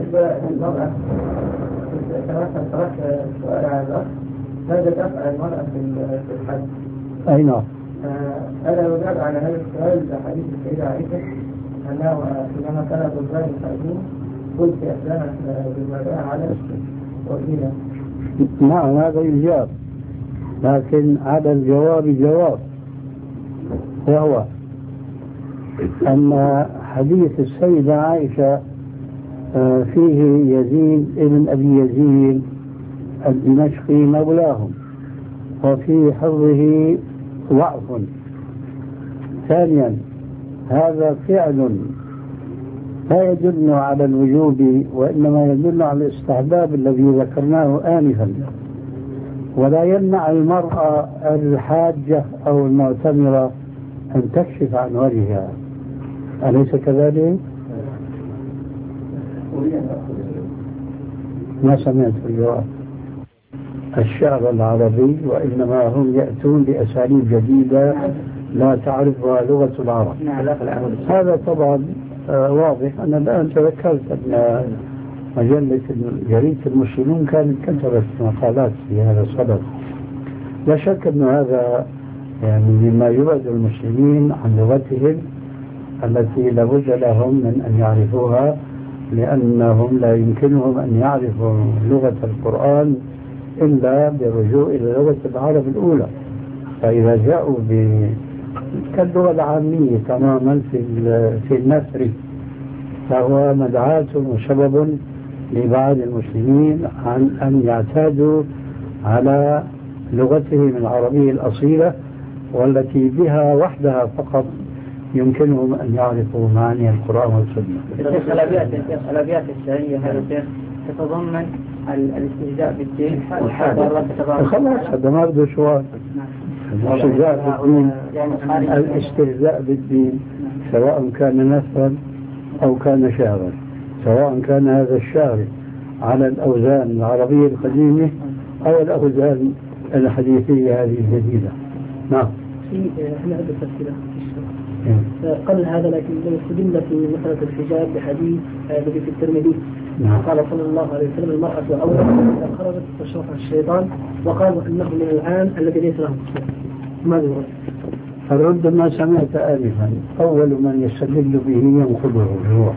[SPEAKER 5] ماذا تفعل المرأة في الحج؟
[SPEAKER 2] أي نعم.
[SPEAKER 5] أنا أجاب على هذا السؤال حديث السيدة عائشة أنه حينما كانت الرجال يخرجون قلت أسلمت بالمداء على وكيلة.
[SPEAKER 2] نعم هذا يجاب، لكن على الجواب جواب، وهو أن حديث السيدة عائشة فيه يزيد ابن أبي يزيد الدمشقي مولاهم وفي حفظه ضعف. ثانيا هذا فعل لا يدل على الوجوب وإنما يدل على الاستحباب الذي ذكرناه آنفا، ولا يمنع المرأة الحاجة أو المعتمرة أن تكشف عن وجهها، أليس كذلك؟ ما سمعت الجواب. الشعر العربي وإنما هم يأتون بأساليب جديدة لا تعرفها لغة العرب. هذا طبعا واضح. أنا الآن تذكرت أن مجلة جريدة المسلمون كانت كتبت مقالات في هذا الصدد. لا شك أن هذا يعني مما يبعد المسلمين عن لغتهم التي لابد لهم من أن يعرفوها، لأنهم لا يمكنهم أن يعرفوا لغة القرآن إلا بالرجوع إلى لغة العرب الأولى. فإذا جاءوا كاللغة العامية تماما في في النثر فهو مدعاة وسبب لبعض المسلمين عن أن يعتادوا على لغتهم العربية الأصيلة والتي بها وحدها فقط يمكنهم أن يعرفوا معاني القرآن والسنة.
[SPEAKER 4] الأبيات الشرعية هذا الشيخ تتضمن الاستهزاء بالدين
[SPEAKER 2] خلاص هذا ما بده سؤال. الاستهزاء بالدين الاستهزاء بالدين سواء كان نثرا أو كان شعرا، سواء كان هذا الشعر على الأوزان العربية القديمة أو الأوزان الحديثية هذه الجديدة. نعم.
[SPEAKER 5] احنا عدة تفسيرات قبل هذا، لكن استدل في مسألة الحجاب بحديث الذي في الترمذي قال صلى الله عليه وسلم: المرأة أولى إذا خرجت تشرفها الشيطان، وقالوا إنه من العام الذي ليس له مسلم. ماذا يرد؟
[SPEAKER 2] الرد ما سمعت آنفا، أول من يستدل به ينقضه الروح.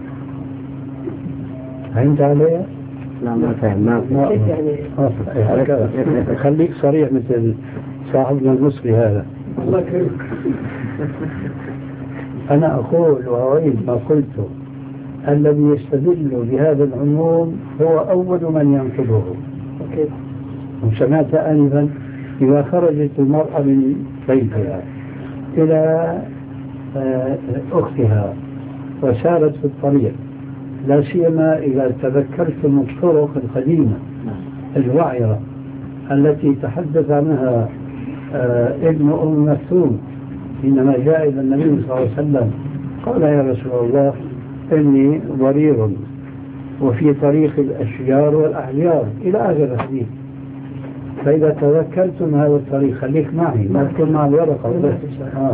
[SPEAKER 2] فهمت عليه؟
[SPEAKER 1] لا ما فهم ما
[SPEAKER 2] يعني خليك صريح مثل صاحبنا المصري هذا.
[SPEAKER 5] الله يكرمك.
[SPEAKER 2] أنا أقول وأعيد ما قلته، الذي يستدل بهذا العموم هو أول من ينقضه. وسمعت آنفا إذا خرجت المرأة من بيتها إلى أختها وسارت في الطريق، لا سيما إذا تذكرتم الطرق القديمة الوعرة التي تحدث عنها ابن أم مكتوم حينما جاء إلى النبي صلى الله عليه وسلم قال: يا رسول الله إني ضرير وفي طريق الأشجار والأحجار إلى آخر الحديث. فإذا تذكرتم هذا الطريق خليك معي، ما تكون مع الورقة بس. آه.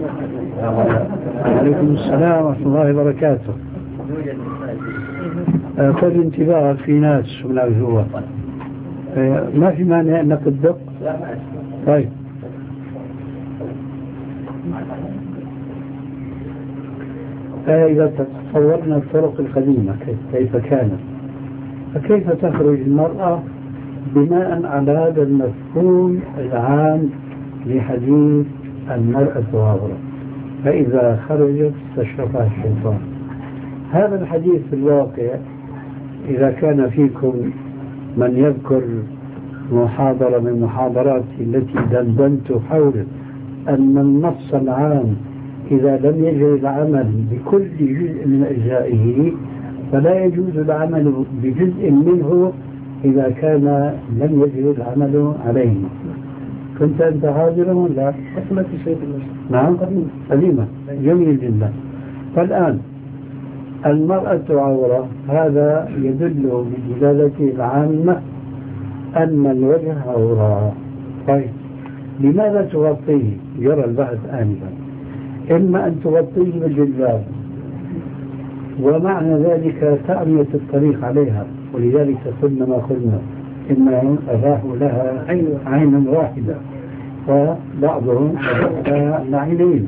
[SPEAKER 2] عليكم السلام ورحمة الله وبركاته. خذ انتباهك في ناس من الجوة، ما في مانع أنك تدق. طيب إذا تصورنا الطرق القديمة كيف كانت، فكيف تخرج المرأة بناء على هذا المفهوم العام لحديث المرأة عورة، فإذا خرجت تشرفها الشيطان. هذا الحديث في الواقع إذا كان فيكم من يذكر محاضرة من محاضراتي التي دندنت حول أن النص العام إذا لم يجري العمل بكل جزء من أجزائه فلا يجوز العمل بجزء منه إذا كان لم يجري العمل عليه. كنت أنت حاضرا ولا؟
[SPEAKER 5] أسمعت شيء
[SPEAKER 2] نعم قديمة. جميل جدا. فالآن المرأة عورة هذا يدل بدلالته العامة أن الوجه عورة. طيب لماذا تغطيه؟ يرى البحث آنفا إما أن تغطيه بالجلباب ومعنى ذلك تعمية الطريق عليها، ولذلك قلنا ما قلنا إنهم أباحوا لها عين واحدة وبعضهم أباحوا العينين،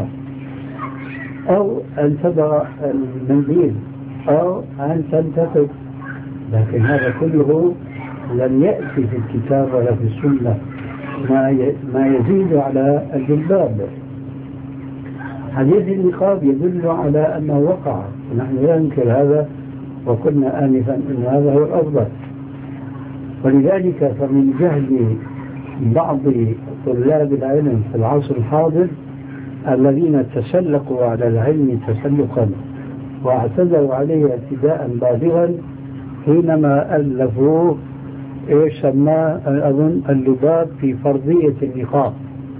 [SPEAKER 2] أو أن تضع المنديل أو أن تنتفض. لكن هذا كله لم يأتي في الكتاب ولا في السنة ما يزيد على الجلباب. حديث النقاب يدل على أنه وقع، ونحن لا ننكر هذا، وقلنا آنفا أن هذا هو الأفضل. ولذلك فمن جهل بعض طلاب العلم في العصر الحاضر الذين تسلقوا على العلم تسلقا واعتدوا عليه اعتداء بالغا حينما ألفوا ايش سماه أظن اللباب في فرضية النقاب.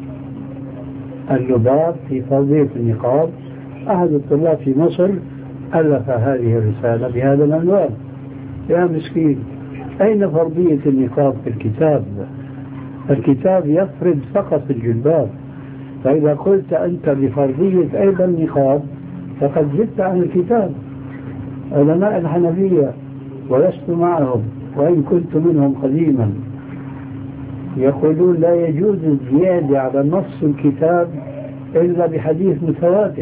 [SPEAKER 2] اللباب في فرضية النقاب، أحد الطلاب في مصر ألف هذه الرسالة بهذا العنوان. يا مسكين، أين فرضية النقاب في الكتاب؟ الكتاب يفرض فقط الجلباب، فإذا قلت أنت بفرضية أيضا النقاب فقد زدت عن الكتاب. علماء الحنفية ولست معهم وإن كنت منهم قديما يقولون لا يجوز الزيادة على نص الكتاب إلا بحديث متواتر،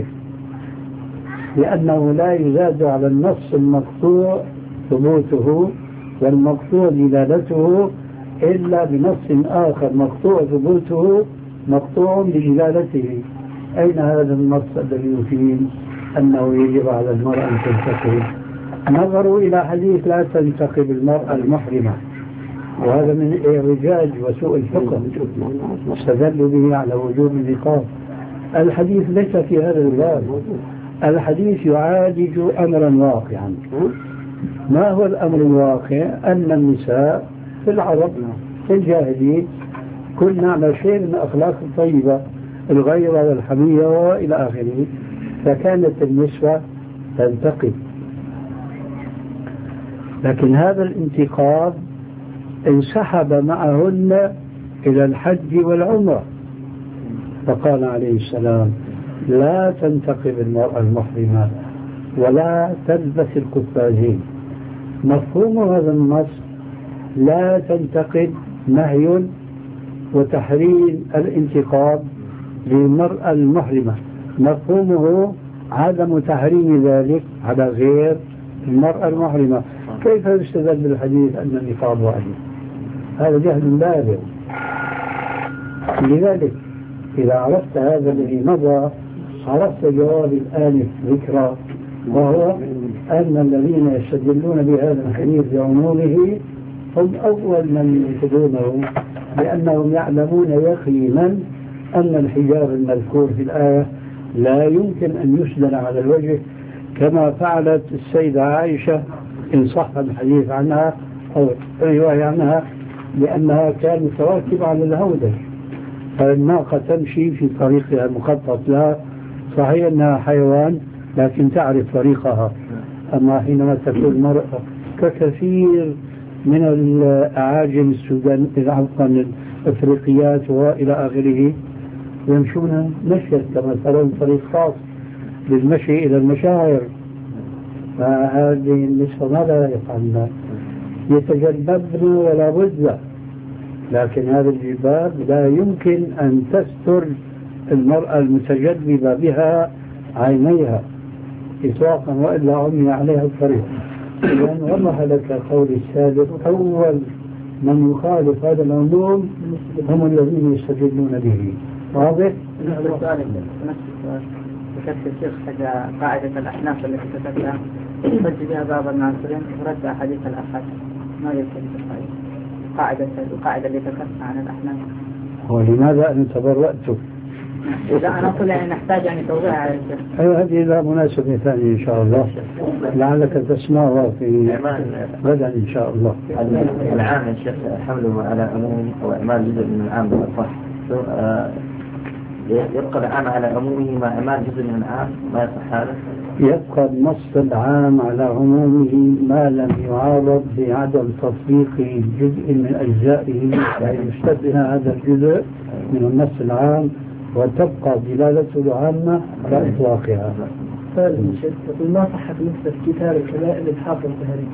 [SPEAKER 2] لأنه لا يزاد على النص المقطوع ثبوته والمقطوع دلالته إلا بنص آخر مقطوع ثبوته مقطوع بدلالته. أين هذا النص الذي يفيد أنه يجب على المرأة أن تنتقب؟ نظروا إلى حديث لا تنتقب المرأة المحرمة وهذا من الإعوجاج وسوء الفقه استدلوا به على وجوب النقاب. الحديث ليس في هذا الباب، الحديث يعالج أمرا واقعا. ما هو الأمر الواقع؟ أن النساء في العرب في الجاهلية كنا على شيء من الأخلاق الطيبة، الغيرة والحمية وإلى آخره، فكانت النسوة تنتقب. لكن هذا الانتقاب انسحب معهن إلى الحج والعمرة، فقال عليه السلام: لا تنتقب المرأة المحرمة ولا تلبس القفازين. مفهوم هذا النص لا تنتقب نهي وتحريم الانتقاب للمرأة المحرمة، مفهومه عدم تحريم ذلك على غير المرأة المحرمة. كيف يستدل بالحديث أن النقاب واجب؟ هذا جهل بالغ. لذلك إذا عرفت هذا الذي مضى عرفت جواب الآن ذكرى، وهو أن الذين يستدلون بهذا الحديث بعمومه هم أول من ينقضونه، لأنهم يعلمون يقينا أن الحجاب المذكور في الآية لا يمكن أن يسدل على الوجه كما فعلت السيدة عائشة إن صح الحديث عنها أو رواية عنها، لأنها كانت راكبة على الهودج، فالناقة تمشي في طريقها المخطط لها، صحيح أنها حيوان لكن تعرف طريقها. أما حينما تكون المرأة ككثير من الأعاجم السودان عفوا الأفريقيات وإلى آخره يمشون مشيا كما ترون طريق خاص للمشي إلى المشاعر، فهذه النسوة ماذا يفعلن؟ يتجنبن ولا بد، لكن هذا الجلباب لا يمكن أن تستر المرأة المتجذبة بها عينيها إطلاقا، وإلا عمي عليها الطريق. لأن وضح لك قول السابق أول من يخالف هذا العموم هم الذين يستدلون به. واضح؟
[SPEAKER 4] نفس السؤال نفس السؤال ذكرت الشيخ حاجة قاعدة الأحناف التي كتبتها يحتج بها بعض الناصرين رد أحاديث الآحاد، ما يمكن القاعدة قاعدة القاعدة اللي ذكرتها عن الأحناف.
[SPEAKER 2] ولماذا أن تبرأت؟
[SPEAKER 4] إذا أنا أقول يعني نحتاج يعني توضيح على الشيخ.
[SPEAKER 2] أيوة هذه لا مناسبة ثانية إن شاء الله، لعلك تسمعها في غدا إن شاء الله.
[SPEAKER 3] العام يا شيخ حمله على عموم وإعمال جزء من العام بالأصح، يبقى العام على عمومه مع إعمال جزء من العام ما يصح هذا؟
[SPEAKER 2] يبقى النص العام على عمومه ما لم يعارض بعدم تطبيق جزء من أجزائه، يعني يستثنى هذا الجزء من النص العام وتبقى دلالته العامة على إطلاقها.
[SPEAKER 5] ما صح بالنسبة لكتاب الكبائر للحافظ الطهري؟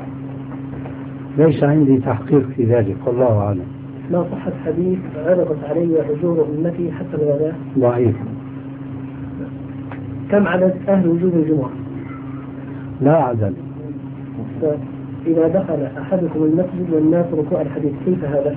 [SPEAKER 2] ليس عندي تحقيق في ذلك والله أعلم.
[SPEAKER 5] ما صح حديث عرضت علي أجور أمتي حتى الغداء؟
[SPEAKER 2] ضعيف.
[SPEAKER 5] كم عدد أهل وجود الجمعة؟
[SPEAKER 2] لا عدد.
[SPEAKER 5] إذا دخل أحدكم المسجد والناس ركوع الحديث كيف هذا؟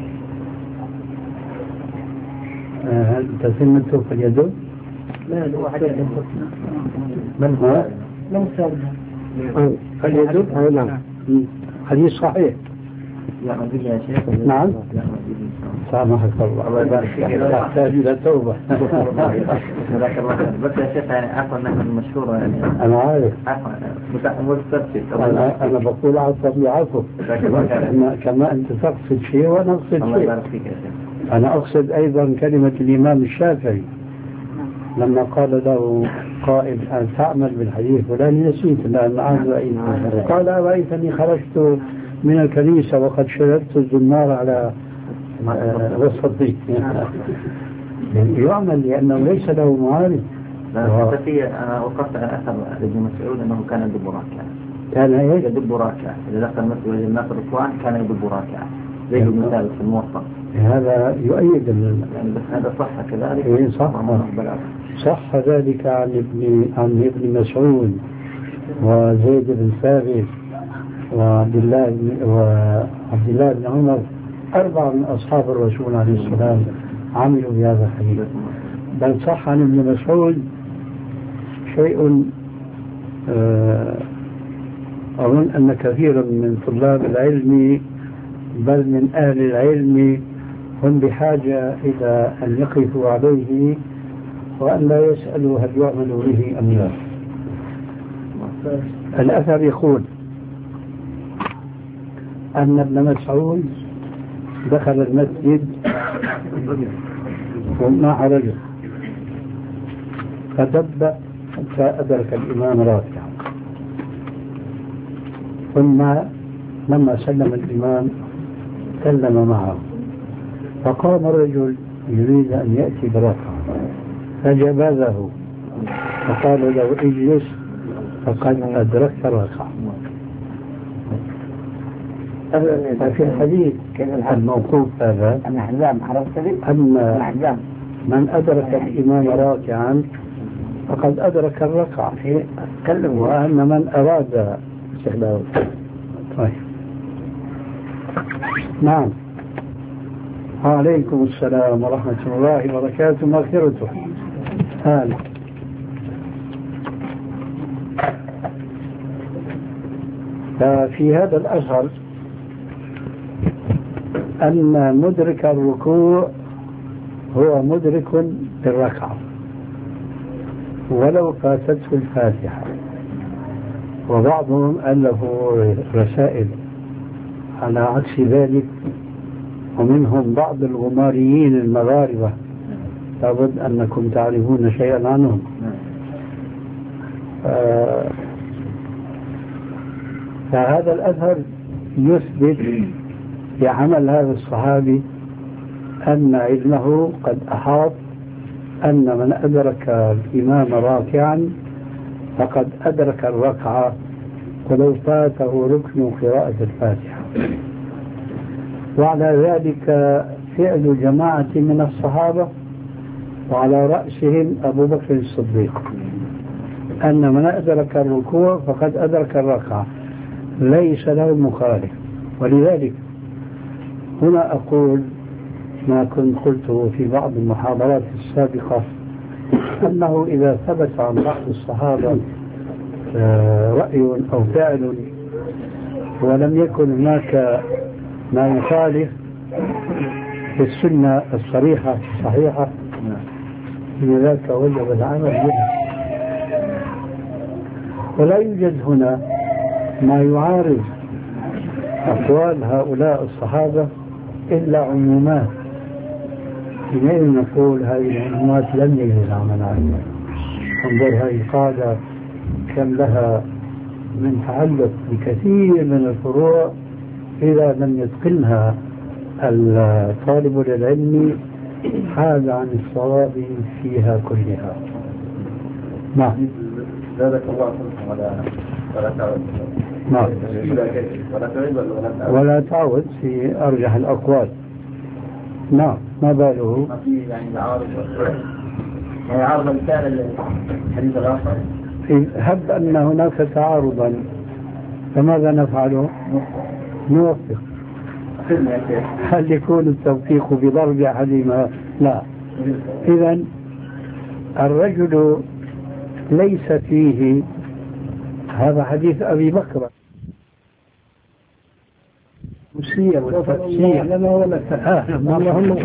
[SPEAKER 2] هل تسمته في اليد؟
[SPEAKER 5] لا لا واحد
[SPEAKER 2] من هو؟
[SPEAKER 5] من سابها؟
[SPEAKER 2] اليد؟ أو نعم. حديث صحيح.
[SPEAKER 3] لا ما يا شيخ.
[SPEAKER 2] نعم.
[SPEAKER 3] لا ما
[SPEAKER 2] سامحك الله. الله يبارك فيك. تحتاج إلى توبة.
[SPEAKER 3] جزاك الله خير. بس يا شيخ يعني عفوا نحن المشهورة يعني.
[SPEAKER 2] أنا عارف.
[SPEAKER 3] عفوا مستفسر.
[SPEAKER 2] أنا أنا بقول عفوا بعفو.
[SPEAKER 3] جزاك الله خير.
[SPEAKER 2] كما أنت تقصد شيء وأنا أقصد شيء.
[SPEAKER 3] الله يبارك فيك يا شيخ.
[SPEAKER 2] أنا أقصد أيضا كلمة الإمام الشافعي لما قال له قائل أن تعمل بالحديث فلان نسيت لأن عاد رأيت قال رأيتني خرجت من الكنيسة وقد شربت الزمار على وسطي. يعمل لأنه ليس له معارض.
[SPEAKER 3] أنا وقفت على أثر ابن مسعود أنه كان يدب راكعا.
[SPEAKER 2] كان إيش؟
[SPEAKER 3] يدب راكعا. إذا دخل المسجد وجد الناس ركوعا كان يدب راكعا. زي ابن ثابت في الموطأ.
[SPEAKER 2] هذا يؤيد
[SPEAKER 3] يعني بس هذا صح كذلك.
[SPEAKER 2] إيه صح. صح ذلك عن ابن عن ابن مسعود وزيد بن ثابت وعبد الله وعبد الله بن عمر، أربعة من أصحاب الرسول عليه السلام عملوا بهذا الحديث. بل صح عن ابن مسعود شيء أظن أن كثيرا من طلاب العلم بل من أهل العلم هم بحاجة إلى أن يقفوا عليه وأن لا يسألوا هل يعمل به أم لا. الأثر يقول أن ابن مسعود دخل المسجد ومعه رجل فدب حتى أدرك الإمام راكعا، ثم لما سلم الإمام سلم معه، فقام الرجل يريد أن يأتي بركعة فجبذه فقال له اجلس فقد أدركت الركعة. ففي الحديث الموقوف هذا أن من أدرك الإمام راكعا فقد أدرك الركعة، وأن من أراد استخدامه. طيب. نعم. وعليكم السلام ورحمة الله وبركاته مغفرته. هلا. ففي هذا الأثر أن مدرك الركوع هو مدرك للركعة ولو فاتته الفاتحة، وبعضهم ألفوا رسائل على عكس ذلك، ومنهم بعض الغماريين المغاربة لابد أنكم تعرفون شيئا عنهم. آه فهذا الأثر يثبت بعمل هذا الصحابي أن علمه قد أحاط أن من أدرك الإمام راكعا فقد أدرك الركعة ولو فاته ركن قراءة الفاتحة. وعلى ذلك فعل جماعة من الصحابة وعلى رأسهم أبو بكر الصديق أن من أدرك الركوع فقد أدرك الركعة ليس له مخالف. ولذلك هنا أقول ما كنت قلته في بعض المحاضرات السابقة، أنه إذا ثبت عن بعض الصحابة رأي أو فعل ولم يكن هناك ما يخالف في السنة الصريحة الصحيحة لذلك وجب العمل به. ولا يوجد هنا ما يعارض أقوال هؤلاء الصحابة إلا عمومات، حينئذ نقول هذه العمومات لم يجوز العمل عليها. انظر هذه القاعدة كم لها من تعلق بكثير من الفروع إذا لم يتقنها الطالب للعلم حاد عن الصواب فيها كلها. نعم.
[SPEAKER 3] زادك الله ولا ولا تعود.
[SPEAKER 2] نعم.
[SPEAKER 3] ولا تعود ولا
[SPEAKER 2] ولا تعود في أرجح الأقوال. نعم. ما باله؟
[SPEAKER 3] ما في يعني تعارض يعني عارض مثال الحديث الآخر.
[SPEAKER 2] هب أن هناك تعارضا فماذا نفعل؟ نوفق. هل يكون التوفيق بضرب أحدهما؟ لا. إذن الرجل ليس فيه هذا حديث أبي بكر مسيء والتفسير لما ولا تفاهم.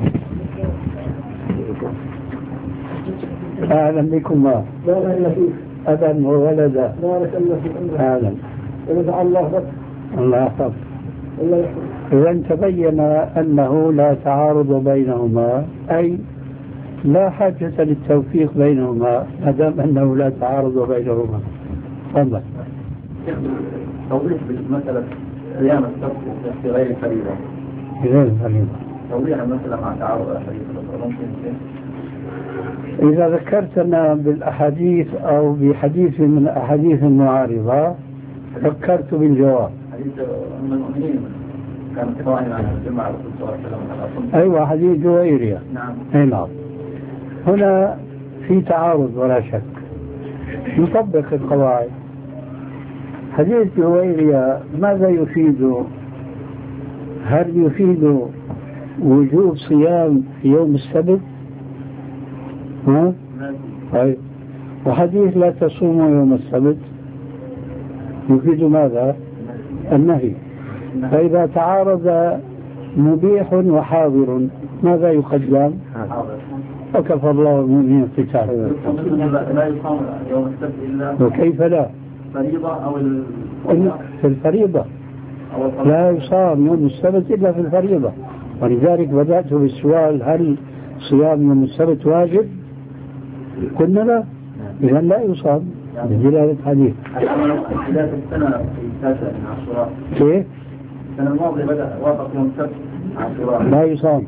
[SPEAKER 2] أهلا بكما أبا وولدا. أهلا. الله يحفظ. إذا تبين أنه لا تعارض بينهما، أي لا حاجة للتوفيق بينهما ما دام أنه لا تعارض بينهما. تفضل.
[SPEAKER 3] توضيح بالمسألة صيام السبت في غير الفريضة.
[SPEAKER 2] في غير الفريضة.
[SPEAKER 3] توضيح المسألة مع تعارض الأحاديث ممكن.
[SPEAKER 2] إذا ذكرتنا بالأحاديث أو بحديث من الأحاديث المعارضة ذكرت بالجواب.
[SPEAKER 3] حديث أم المؤمنين كان قائما على الجمعة الرسول صلى الله عليه وسلم.
[SPEAKER 2] أيوة حديث جويرية.
[SPEAKER 3] نعم.
[SPEAKER 2] أي نعم. هنا في تعارض ولا شك. نطبق القواعد. حديث جويرية ماذا يفيد؟ هل يفيد وجوب صيام في يوم السبت؟ ها؟ طيب. وحديث لا تصوموا يوم السبت يفيد ماذا؟ النهي. فإذا تعارض مبيح وحاضر ماذا يقدم؟ وكفى الله المؤمنين القتال.
[SPEAKER 3] لا يصام يوم السبت إلا
[SPEAKER 2] وكيف لا؟
[SPEAKER 3] فريضة أو
[SPEAKER 2] في الفريضة لا يصام يوم السبت إلا في الفريضة، ولذلك بدأت بالسؤال هل صيام يوم السبت واجب؟ قلنا لا، إذا لا يصام بدلالة الحديث.
[SPEAKER 3] بداية السنة في التاسع من عاشوراء
[SPEAKER 2] كيف؟
[SPEAKER 3] السنة الماضية بدأ وافق يوم السبت عاشوراء
[SPEAKER 2] لا يصام،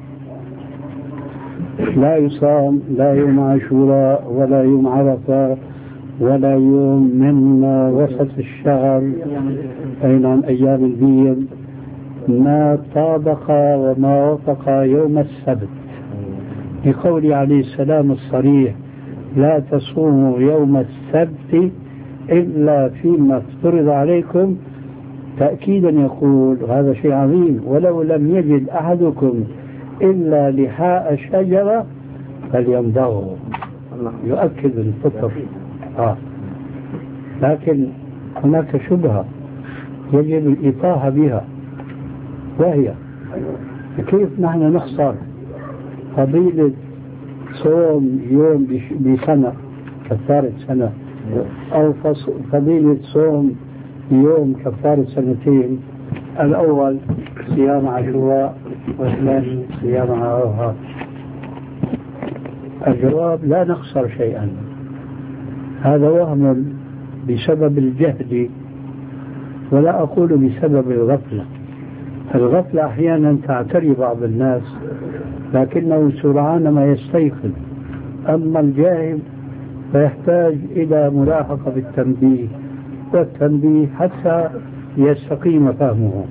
[SPEAKER 2] لا يصام لا يوم عاشوراء ولا يوم عرفة ولا يوم من وسط الشهر أي نعم أيام البيض، ما طابق وما وافق يوم السبت، لقول عليه السلام الصريح لا تصوموا يوم السبت إلا فيما افترض عليكم، تأكيدا يقول هذا شيء عظيم، ولو لم يجد أحدكم إلا لحاء شجرة فليمضغه، يؤكد الفطر. آه. لكن هناك شبهة يجب الإطاحة بها، وهي كيف نحن نخسر فضيلة صوم يوم بسنة كفارة سنة، أو فضيلة صوم يوم كفارة سنتين، الأول صيام عاشوراء والثاني صيام عرفة؟ الجواب لا نخسر شيئا، هذا وهم بسبب الجهل، ولا أقول بسبب الغفلة. الغفلة أحيانا تعتري بعض الناس لكنه سرعان ما يستيقظ، أما الجاهل فيحتاج إلى ملاحقة بالتنبيه والتنبيه حتى يستقيم فهمه.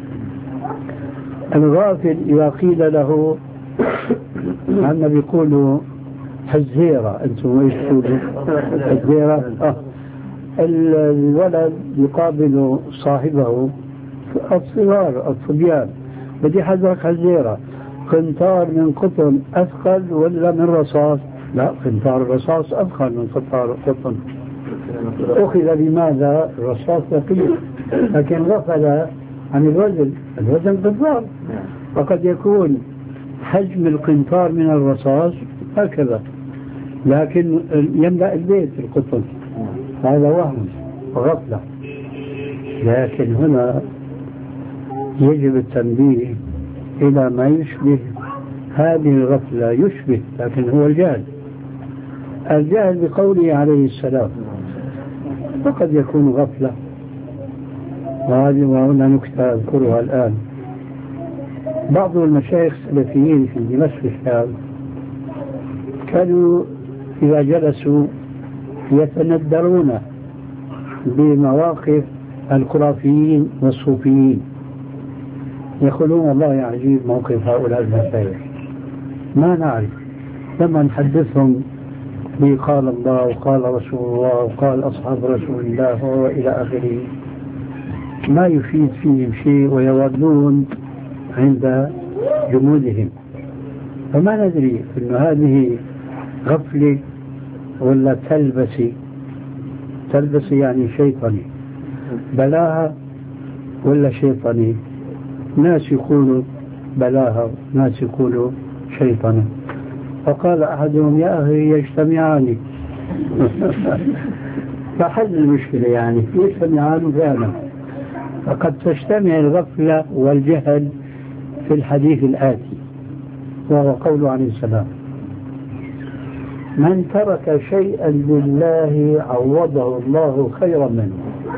[SPEAKER 2] الغافل إذا قيل له عنا بيقولوا حزيرة، أنتم إيش تقولوا حزيرة؟ آه. الولد يقابل صاحبه الصغار الصبيان، بدي حذرك حزيرة، قنطار من قطن أثقل ولا من رصاص؟ لا، قنطار الرصاص أثقل من قنطار قطن. أخذ بماذا؟ الرصاص ثقيل، لكن غفل عن الوزن، الوزن قنطار، وقد يكون حجم القنطار من الرصاص هكذا لكن يملأ البيت القطن، هذا وهم وغفلة. لكن هنا يجب التنبيه إلى ما يشبه هذه الغفلة، يشبه لكن هو الجهل. الجهل بقوله عليه السلام، وقد يكون غفلة، وهذه وهنا نكتة أذكرها الآن. بعض المشايخ السلفيين في دمشق الشام كانوا إذا جلسوا يتندرون بمواقف الخرافيين والصوفيين، يقولون والله عجيب موقف هؤلاء المشايخ، ما نعرف، لما نحدثهم قال الله وقال رسول الله وقال أصحاب رسول الله وإلى آخره ما يفيد فيهم شيء ويودون عند جمودهم، فما ندري أن هذه غفلة ولا تلبسي. تلبسي يعني شيطاني، بلاها ولا شيطاني؟ ناس يقولوا بلاها، ناس يقولوا شيطاني. فقال أحدهم يا أخي يجتمعان فحل المشكلة، يعني يجتمعان فعلا. فقد تجتمع الغفلة والجهل في الحديث الآتي، وهو قول عليه السلام من ترك شيئا لله عوضه الله خيرا منه.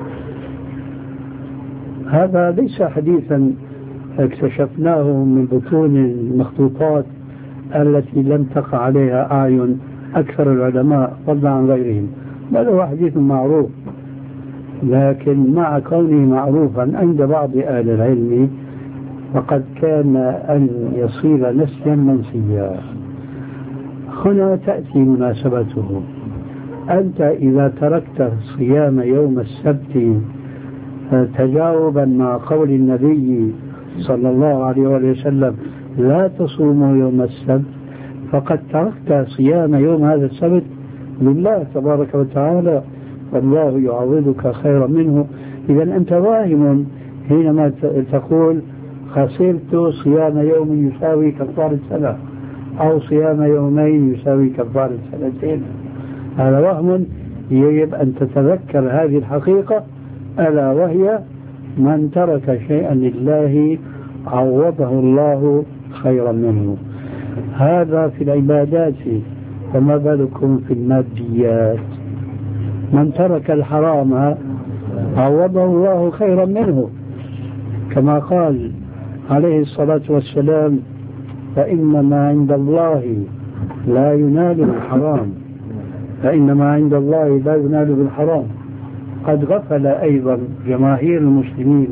[SPEAKER 2] هذا ليس حديثا اكتشفناه من بطون المخطوطات التي لم تقع عليها أعين أكثر العلماء فضلا عن غيرهم، بل هو حديث معروف، لكن مع كونه معروفا عند بعض أهل العلم فقد كان أن يصير نسيا منسيا. هنا تأتي مناسبته. أنت إذا تركت صيام يوم السبت تجاوبا مع قول النبي صلى الله عليه وسلم لا تصوموا يوم السبت، فقد تركت صيام يوم هذا السبت لله تبارك وتعالى، والله يعوضك خيرا منه. إذا أنت واهم حينما تقول خسرت صيام يوم يساوي كفارة سنة أو صيام يومين يساوي كفارة سنتين، هذا وهم. يجب أن تتذكر هذه الحقيقة، ألا وهي من ترك شيئا لله عوضه الله خيرا منه. هذا في العبادات، فما بالكم في الماديات؟ من ترك الحرام عوضه الله خيرا منه، كما قال عليه الصلاة والسلام: فإن ما عند الله لا ينال بالحرام، فإن ما عند الله لا ينال بالحرام. قد غفل أيضا جماهير المسلمين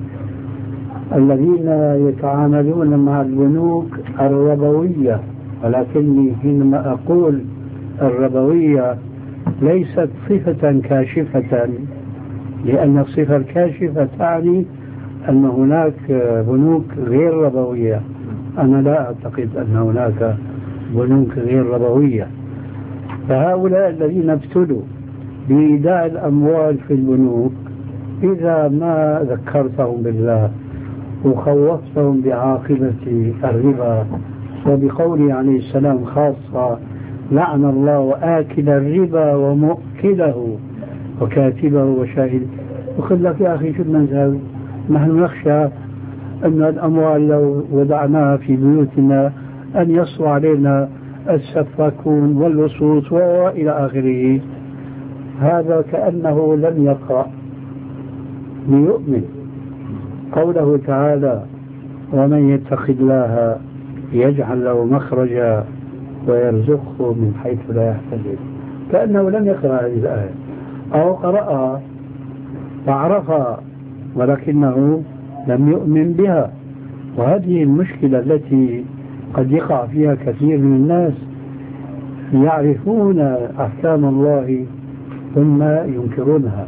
[SPEAKER 2] الذين يتعاملون مع البنوك الربوية، ولكني حينما أقول الربوية ليست صفة كاشفة، لأن الصفة الكاشفة تعني أن هناك بنوك غير ربوية. أنا لا أعتقد أن هناك بنوك غير ربوية. فهؤلاء الذين ابتلوا بإيداع الأموال في البنوك، إذا ما ذكرتهم بالله وخوفتهم بعاقبة الربا، وبقوله عليه السلام خاصة: لعن الله آكل الربا ومؤكله وكاتبه وشاهده. وقل لك يا أخي شو بدنا نسوي؟ نحن نخشى أن الأموال لو وضعناها في بيوتنا أن يصل علينا السفاكون واللصوص وإلى آخره. هذا كأنه لم يقرأ ليؤمن. قوله تعالى: ومن يتق الله يجعل له مخرجا ويرزقه من حيث لا يحتسب، كأنه لم يقرأ هذه الآية، أو قرأها فعرفها ولكنه لم يؤمن بها. وهذه المشكلة التي قد يقع فيها كثير من الناس، يعرفون أحكام الله ثم ينكرونها.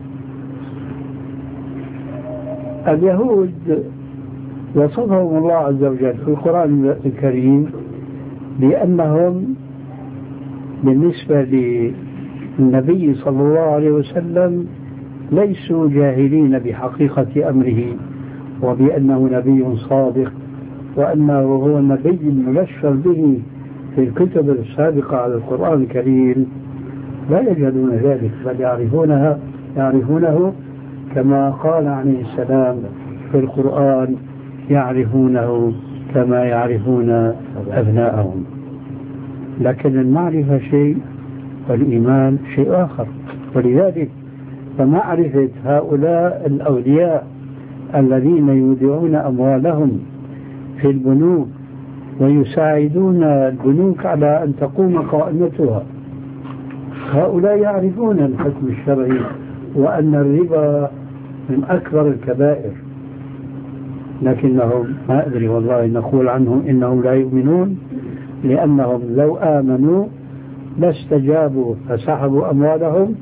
[SPEAKER 2] اليهود وصفهم الله عز وجل في القرآن الكريم بأنهم بالنسبة للنبي صلى الله عليه وسلم ليسوا جاهلين بحقيقة أمره، وبأنه نبي صادق، وأنه هو النبي المبشر به في الكتب السابقة على القرآن الكريم. لا يجهلون ذلك، بل يعرفونها يعرفونه كما قال عليه السلام في القرآن: يعرفونه كما يعرفون أبناءهم. لكن المعرفة شيء والإيمان شيء آخر. ولذلك فمعرفة هؤلاء الأولياء الذين يودعون أموالهم في البنوك ويساعدون البنوك على أن تقوم قائمتها، هؤلاء يعرفون الحكم الشرعي وأن الربا من أكبر الكبائر، لكنهم ما أدري والله نقول عنهم إنهم لا يؤمنون، لأنهم لو آمنوا لاستجابوا فسحبوا أموالهم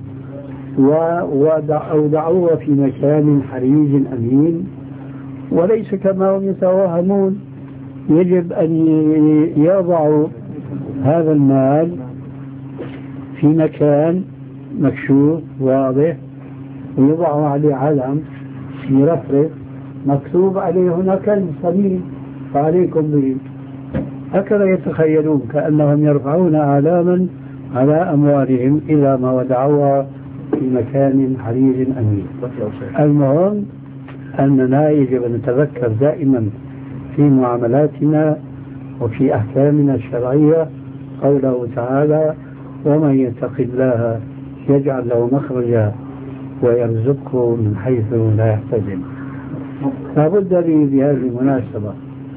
[SPEAKER 2] وأودعوها في مكان حريز أمين. وليس كما هم يتوهمون، يجب أن يضعوا هذا المال في مكان مكشوف واضح، ويضعوا عليه علم مرفرف مكتوب عليه هناك الصميم فعليكم به. هكذا يتخيلون كأنهم يرفعون أعلاما على أموالهم إلى ما ودعوها في مكان حريز أمين. المهم أننا يجب أن نتذكر دائما في معاملاتنا وفي أحكامنا الشرعية قوله تعالى: ومن يتق الله يجعل له مخرجا ويرزقه من حيث لا يحتسب. لابد لي بهذه المناسبة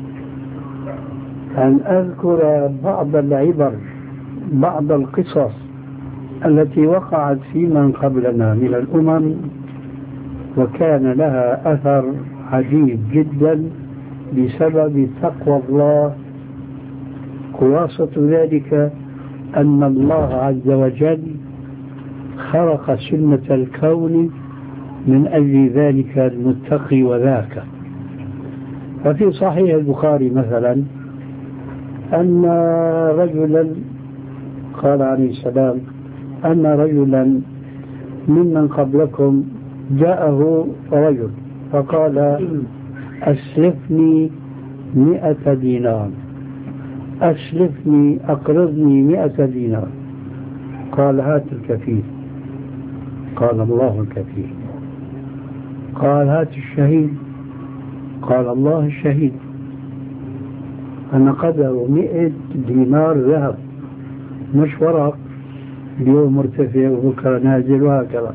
[SPEAKER 2] أن أذكر بعض العبر، بعض القصص التي وقعت في من قبلنا من الأمم وكان لها أثر عجيب جدا بسبب تقوى الله. خلاصة ذلك أن الله عز وجل خرق سنة الكون من أجل ذلك المتقي وذاك. ففي صحيح البخاري مثلا أن رجلا قال عليه السلام أن رجلا ممن قبلكم جاءه رجل فقال أسلفني مئة دينار، أسلفني أقرضني مئة دينار. قال هات الكفيل. قال الله الكفيل. قال هات الشهيد. قال الله الشهيد. أنا قدر مئة دينار ذهب، مش ورق اليوم مرتفع وبكرة نازل وهكذا.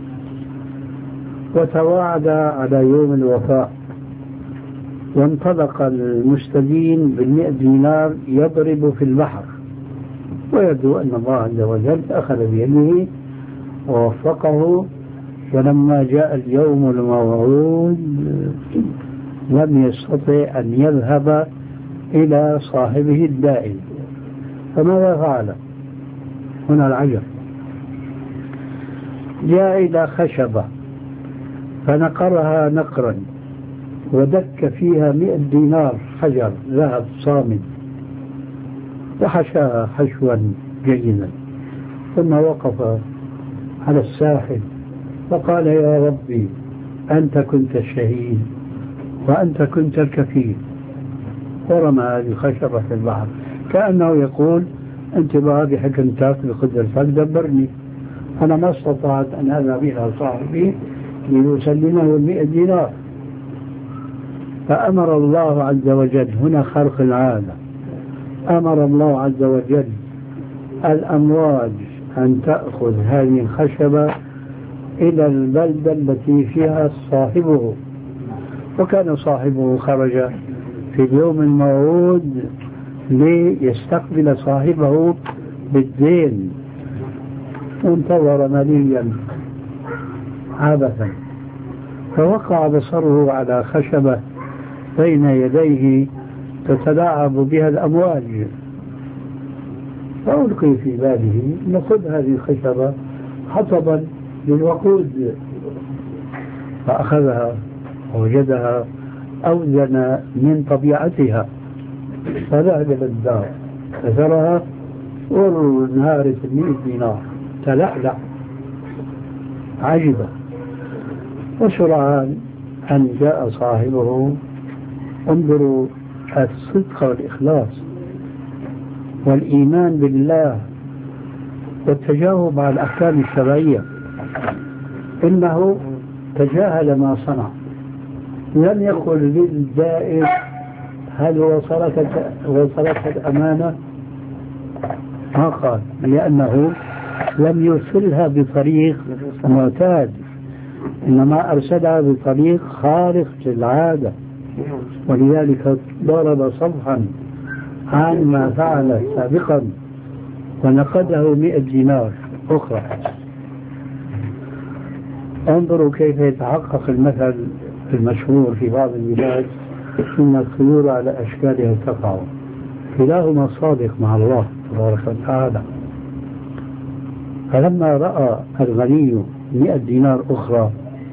[SPEAKER 2] وتواعد على يوم الوفاء، وانطلق المستدين بالمئة دينار يضرب في البحر، ويبدو أن الله عز وجل أخذ بيده ووفقه. ولما جاء اليوم الموعود لم يستطع أن يذهب إلى صاحبه الدائم، فماذا فعل؟ هنا العجب. جاء إلى خشبة فنقرها نقرا ودك فيها مئة دينار حجر ذهب صامد، وحشاها حشوا جيدا، ثم وقف على الساحل فقال يا ربي أنت كنت الشهيد وأنت كنت الكفيل، ورمى هذه الخشبة في البحر كأنه يقول أنت بهذه حكمتك بقدرتك دبرني، أنا ما استطعت أن أذهب إلى صاحبي ليسلمه المئة دينار. فأمر الله عز وجل، هنا خرق العادة، أمر الله عز وجل الأمواج أن تأخذ هذه الخشبة إلى البلدة التي فيها صاحبه، وكان صاحبه خرج في اليوم الموعود ليستقبل صاحبه بالدين، وانتظر مليا عبثا، فوقع بصره على خشبة بين يديه تتلاعب بها الأمواج، فألقي في باله نخذ هذه الخشبة حطبا للوقود، فأخذها ووجدها أوزن من طبيعتها، فذهب إلى الدار فزرها وانهارت المئة دينار، تلألأ عجبا. وسرعان أن جاء صاحبه. انظروا الصدق والإخلاص والإيمان بالله والتجاوب على الأحكام الشرعية. إنه تجاهل ما صنع، لم يقل للدائر هل وصلت وصلت الأمانة، ما قال، لأنه لم يرسلها بطريق معتاد، إنما أرسلها بطريق خارق للعادة، ولذلك ضرب صفحا عن ما فعل سابقا ونقده مئة دينار أخرى. انظروا كيف يتحقق المثل المشهور في بعض البلاد إن الطيور على أشكالها تقع، كلاهما صادق مع الله تبارك وتعالى. فلما رأى الغني مئة دينار أخرى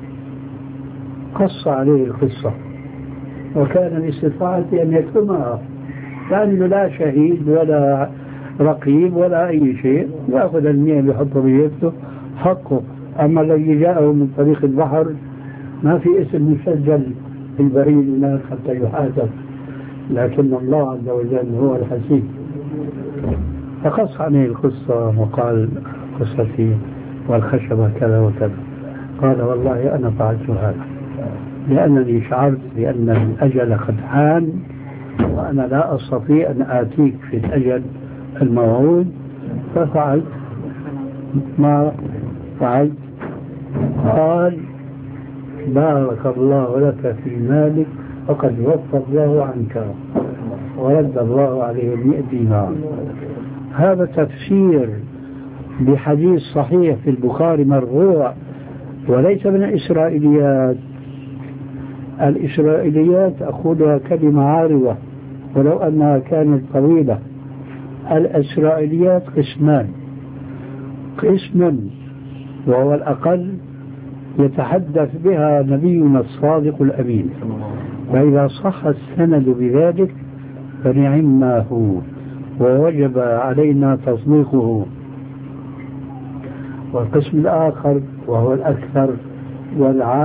[SPEAKER 2] قص عليه القصة، وكان باستطاعته أن يكتمها، لأنه لا شهيد ولا رقيب ولا أي شيء، يأخذ المئة بيحطه بيده حقه. أما الذي جاءه من طريق البحر ما في اسم مسجل في البريد هناك حتى يحاسب، لكن الله عز وجل هو الحسيب. فقص عليه القصة وقال قصتي والخشبة كذا وكذا. قال والله أنا فعلت هذا لأنني شعرت بأن الأجل قد حان، وأنا لا أستطيع أن آتيك في الأجل الموعود، ففعلت ما فعلت. قال بارك الله لك في مالك فقد وفى الله عنك ورد الله عليه المئة دينار. هذا تفسير بحديث صحيح في البخاري مرفوع، وليس من الإسرائيليات. الإسرائيليات أخذها كلمة عارضة ولو أنها كانت طويلة. الإسرائيليات قسمان، قسم وهو الأقل يتحدث بها نبينا الصادق الأمين، فإذا صح السند بذلك فنعم ما هو ووجب علينا تصديقه. والقسم الآخر وهو الأكثر والعام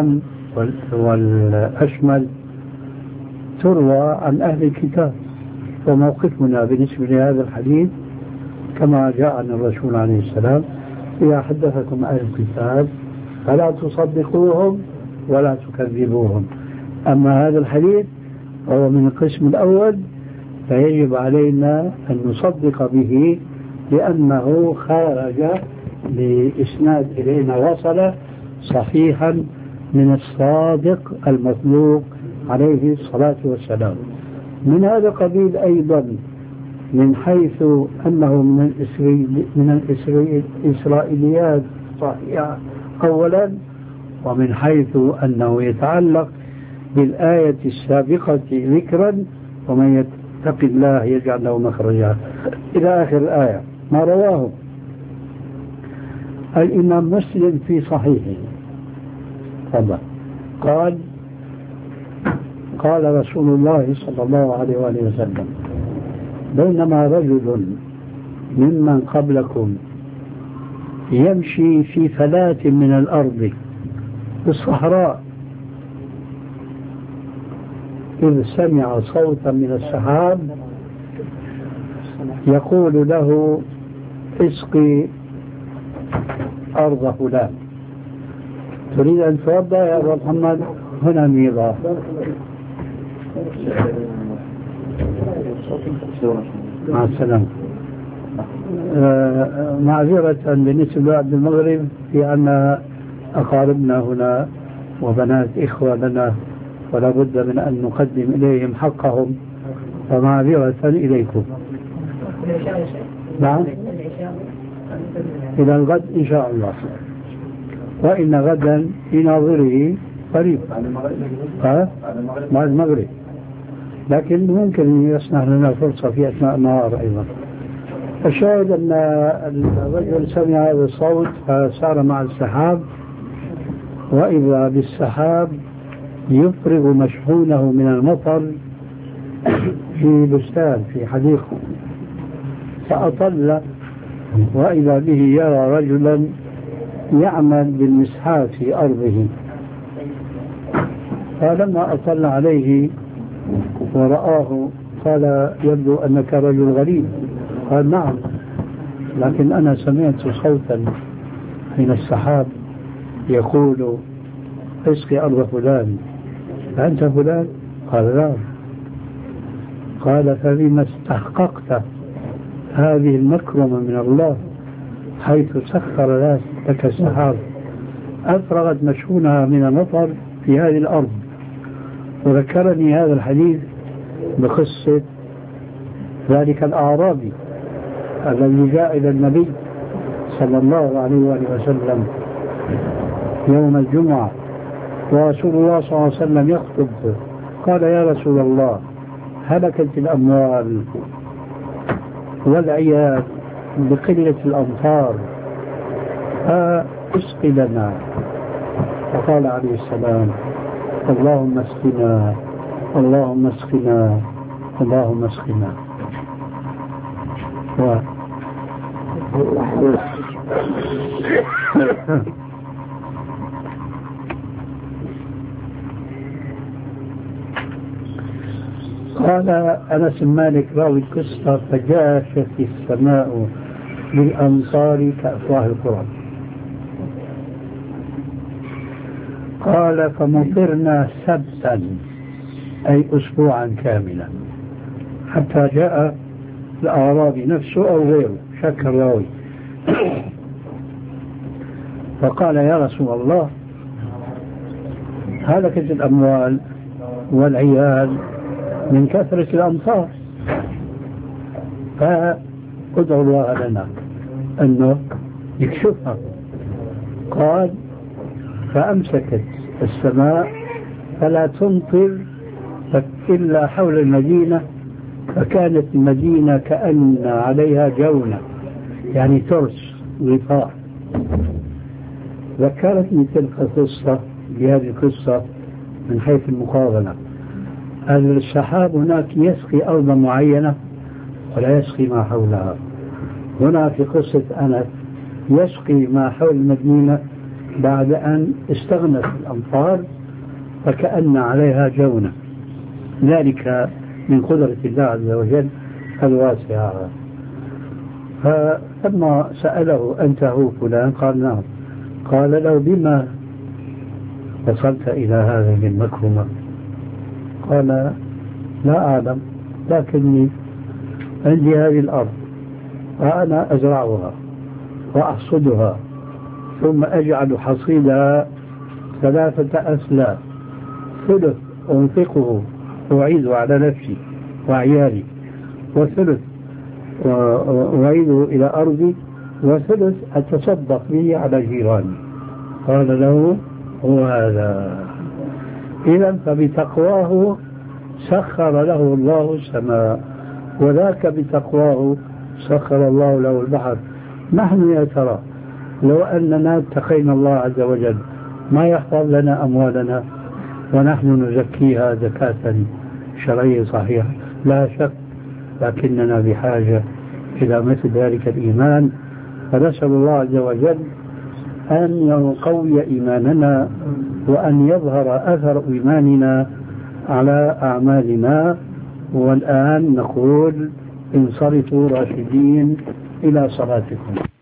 [SPEAKER 2] والأشمل تروى عن أهل الكتاب. وموقفنا بالنسبة لهذا الحديث كما جاء عن الرسول عليه السلام: إذا حدثكم أهل الكتاب فلا تصدقوهم ولا تكذبوهم. أما هذا الحديث هو من القسم الأول، فيجب علينا أن نصدق به لأنه خارج لإسناد إلينا وصل صحيحا من الصادق المطلوب عليه الصلاة والسلام. من هذا القبيل أيضا من حيث أنه من من الإسرائيليات صحيحة أولا، ومن حيث أنه يتعلق بالآية السابقة ذكرا: ومن يتق الله يجعل له مخرجا إلى آخر الآية. ما رواه الإمام مسلم في صحيحه طبعا قال: قال رسول الله صلى الله عليه وآله وسلم: بينما رجل ممن قبلكم يمشي في فلاة من الأرض في الصحراء إذ سمع صوتا من السحاب يقول له: اسقي أرض فلان. تريد أن توضأ يا أبو محمد؟ هنا ميضة. مع السلامة. آه معذرة بالنسبة لعبد المغرب في أن أقاربنا هنا وبنات إخوة لنا ولا بد من أن نقدم إليهم حقهم، فمعذرة إليكم. نعم، إلى الغد إن شاء الله، وإن غدا في ناظره قريب بعد المغرب، لكن ممكن يسنح لنا فرصة في أثناء النهار أيضا. الشاهد أن الرجل سمع هذا الصوت فسار مع السحاب، وإذا بالسحاب يفرغ مشحونه من المطر في بستان في حديقة، فأطل وإذا به يرى رجلا يعمل بالمسحات في أرضه. فلما أطل عليه ورآه قال: يبدو أنك رجل غريب. قال: نعم، لكن أنا سمعت صوتا من السحاب يقول: اسقي أرض فلان. أنت فلان؟ قال: نعم. قال: فبما استحققت هذه المكرمة من الله حيث سخر لك السحاب أفرغت مشحونها من المطر في هذه الأرض. وذكرني هذا الحديث بقصة ذلك الأعرابي الذي جاء إلى النبي صلى الله عليه وآله وسلم يوم الجمعة ورسول الله صلى الله عليه وسلم يخطب. قال: يا رسول الله، هلكت الأموال والعيال بقلة الأمطار، فاسق لنا. فقال عليه السلام: اللهم اسقنا، اللهم اسقنا، اللهم اسقنا. و... قال أنس بن مالك راوي القصة: فجاشت السماء بالأمطار كأفواه القرى. قال: فمطرنا سبتا أي أسبوعا كاملا حتى جاء الأعرابي نفسه أو غيره، شك الراوي، فقال: يا رسول الله، هلكت الأموال والعيال من كثرة الأمطار، فادعوا الله لنا أنه يكشفها. قال: فأمسكت السماء فلا تمطر إلا حول المدينة، فكانت المدينة كأن عليها جونة، يعني ترس غطاء. ذكرتني تلك القصة بهذه القصة من حيث المقارنة. السحاب هناك يسقي أرضا معينة ولا يسقي ما حولها. هنا في قصة أنس يسقي ما حول المدينة بعد أن استغنت الأمطار فكأن عليها جونة، ذلك من قدرة الله عز وجل الواسعة. فلما سأله أنت هو فلان؟ قال نعم. قال له بما وصلت إلى هذه المكرمة؟ قال لا أعلم، لكني عندي هذه الأرض وأنا أزرعها وأحصدها ثم أجعل حصيدها ثلاثة أسلاف، ثلث أنفقه وأعيده على نفسي وعيالي، وثلث وأعيده إلى أرضي، وثلث أتصدق به على جيراني. قال له هو هذا. إذا فبتقواه سخر له الله السماء، وذاك بتقواه سخر الله له البحر. نحن يا ترى لو أننا اتقينا الله عز وجل ما يحفظ لنا أموالنا ونحن نزكيها زكاة شرعية صحيحة؟ لا شك، لكننا بحاجة إلى مثل ذلك الإيمان. فنسأل الله عز وجل أن يقوي إيماننا وأن يظهر أثر إيماننا على أعمالنا. والآن نقول انصرفوا راشدين إلى صلاتكم.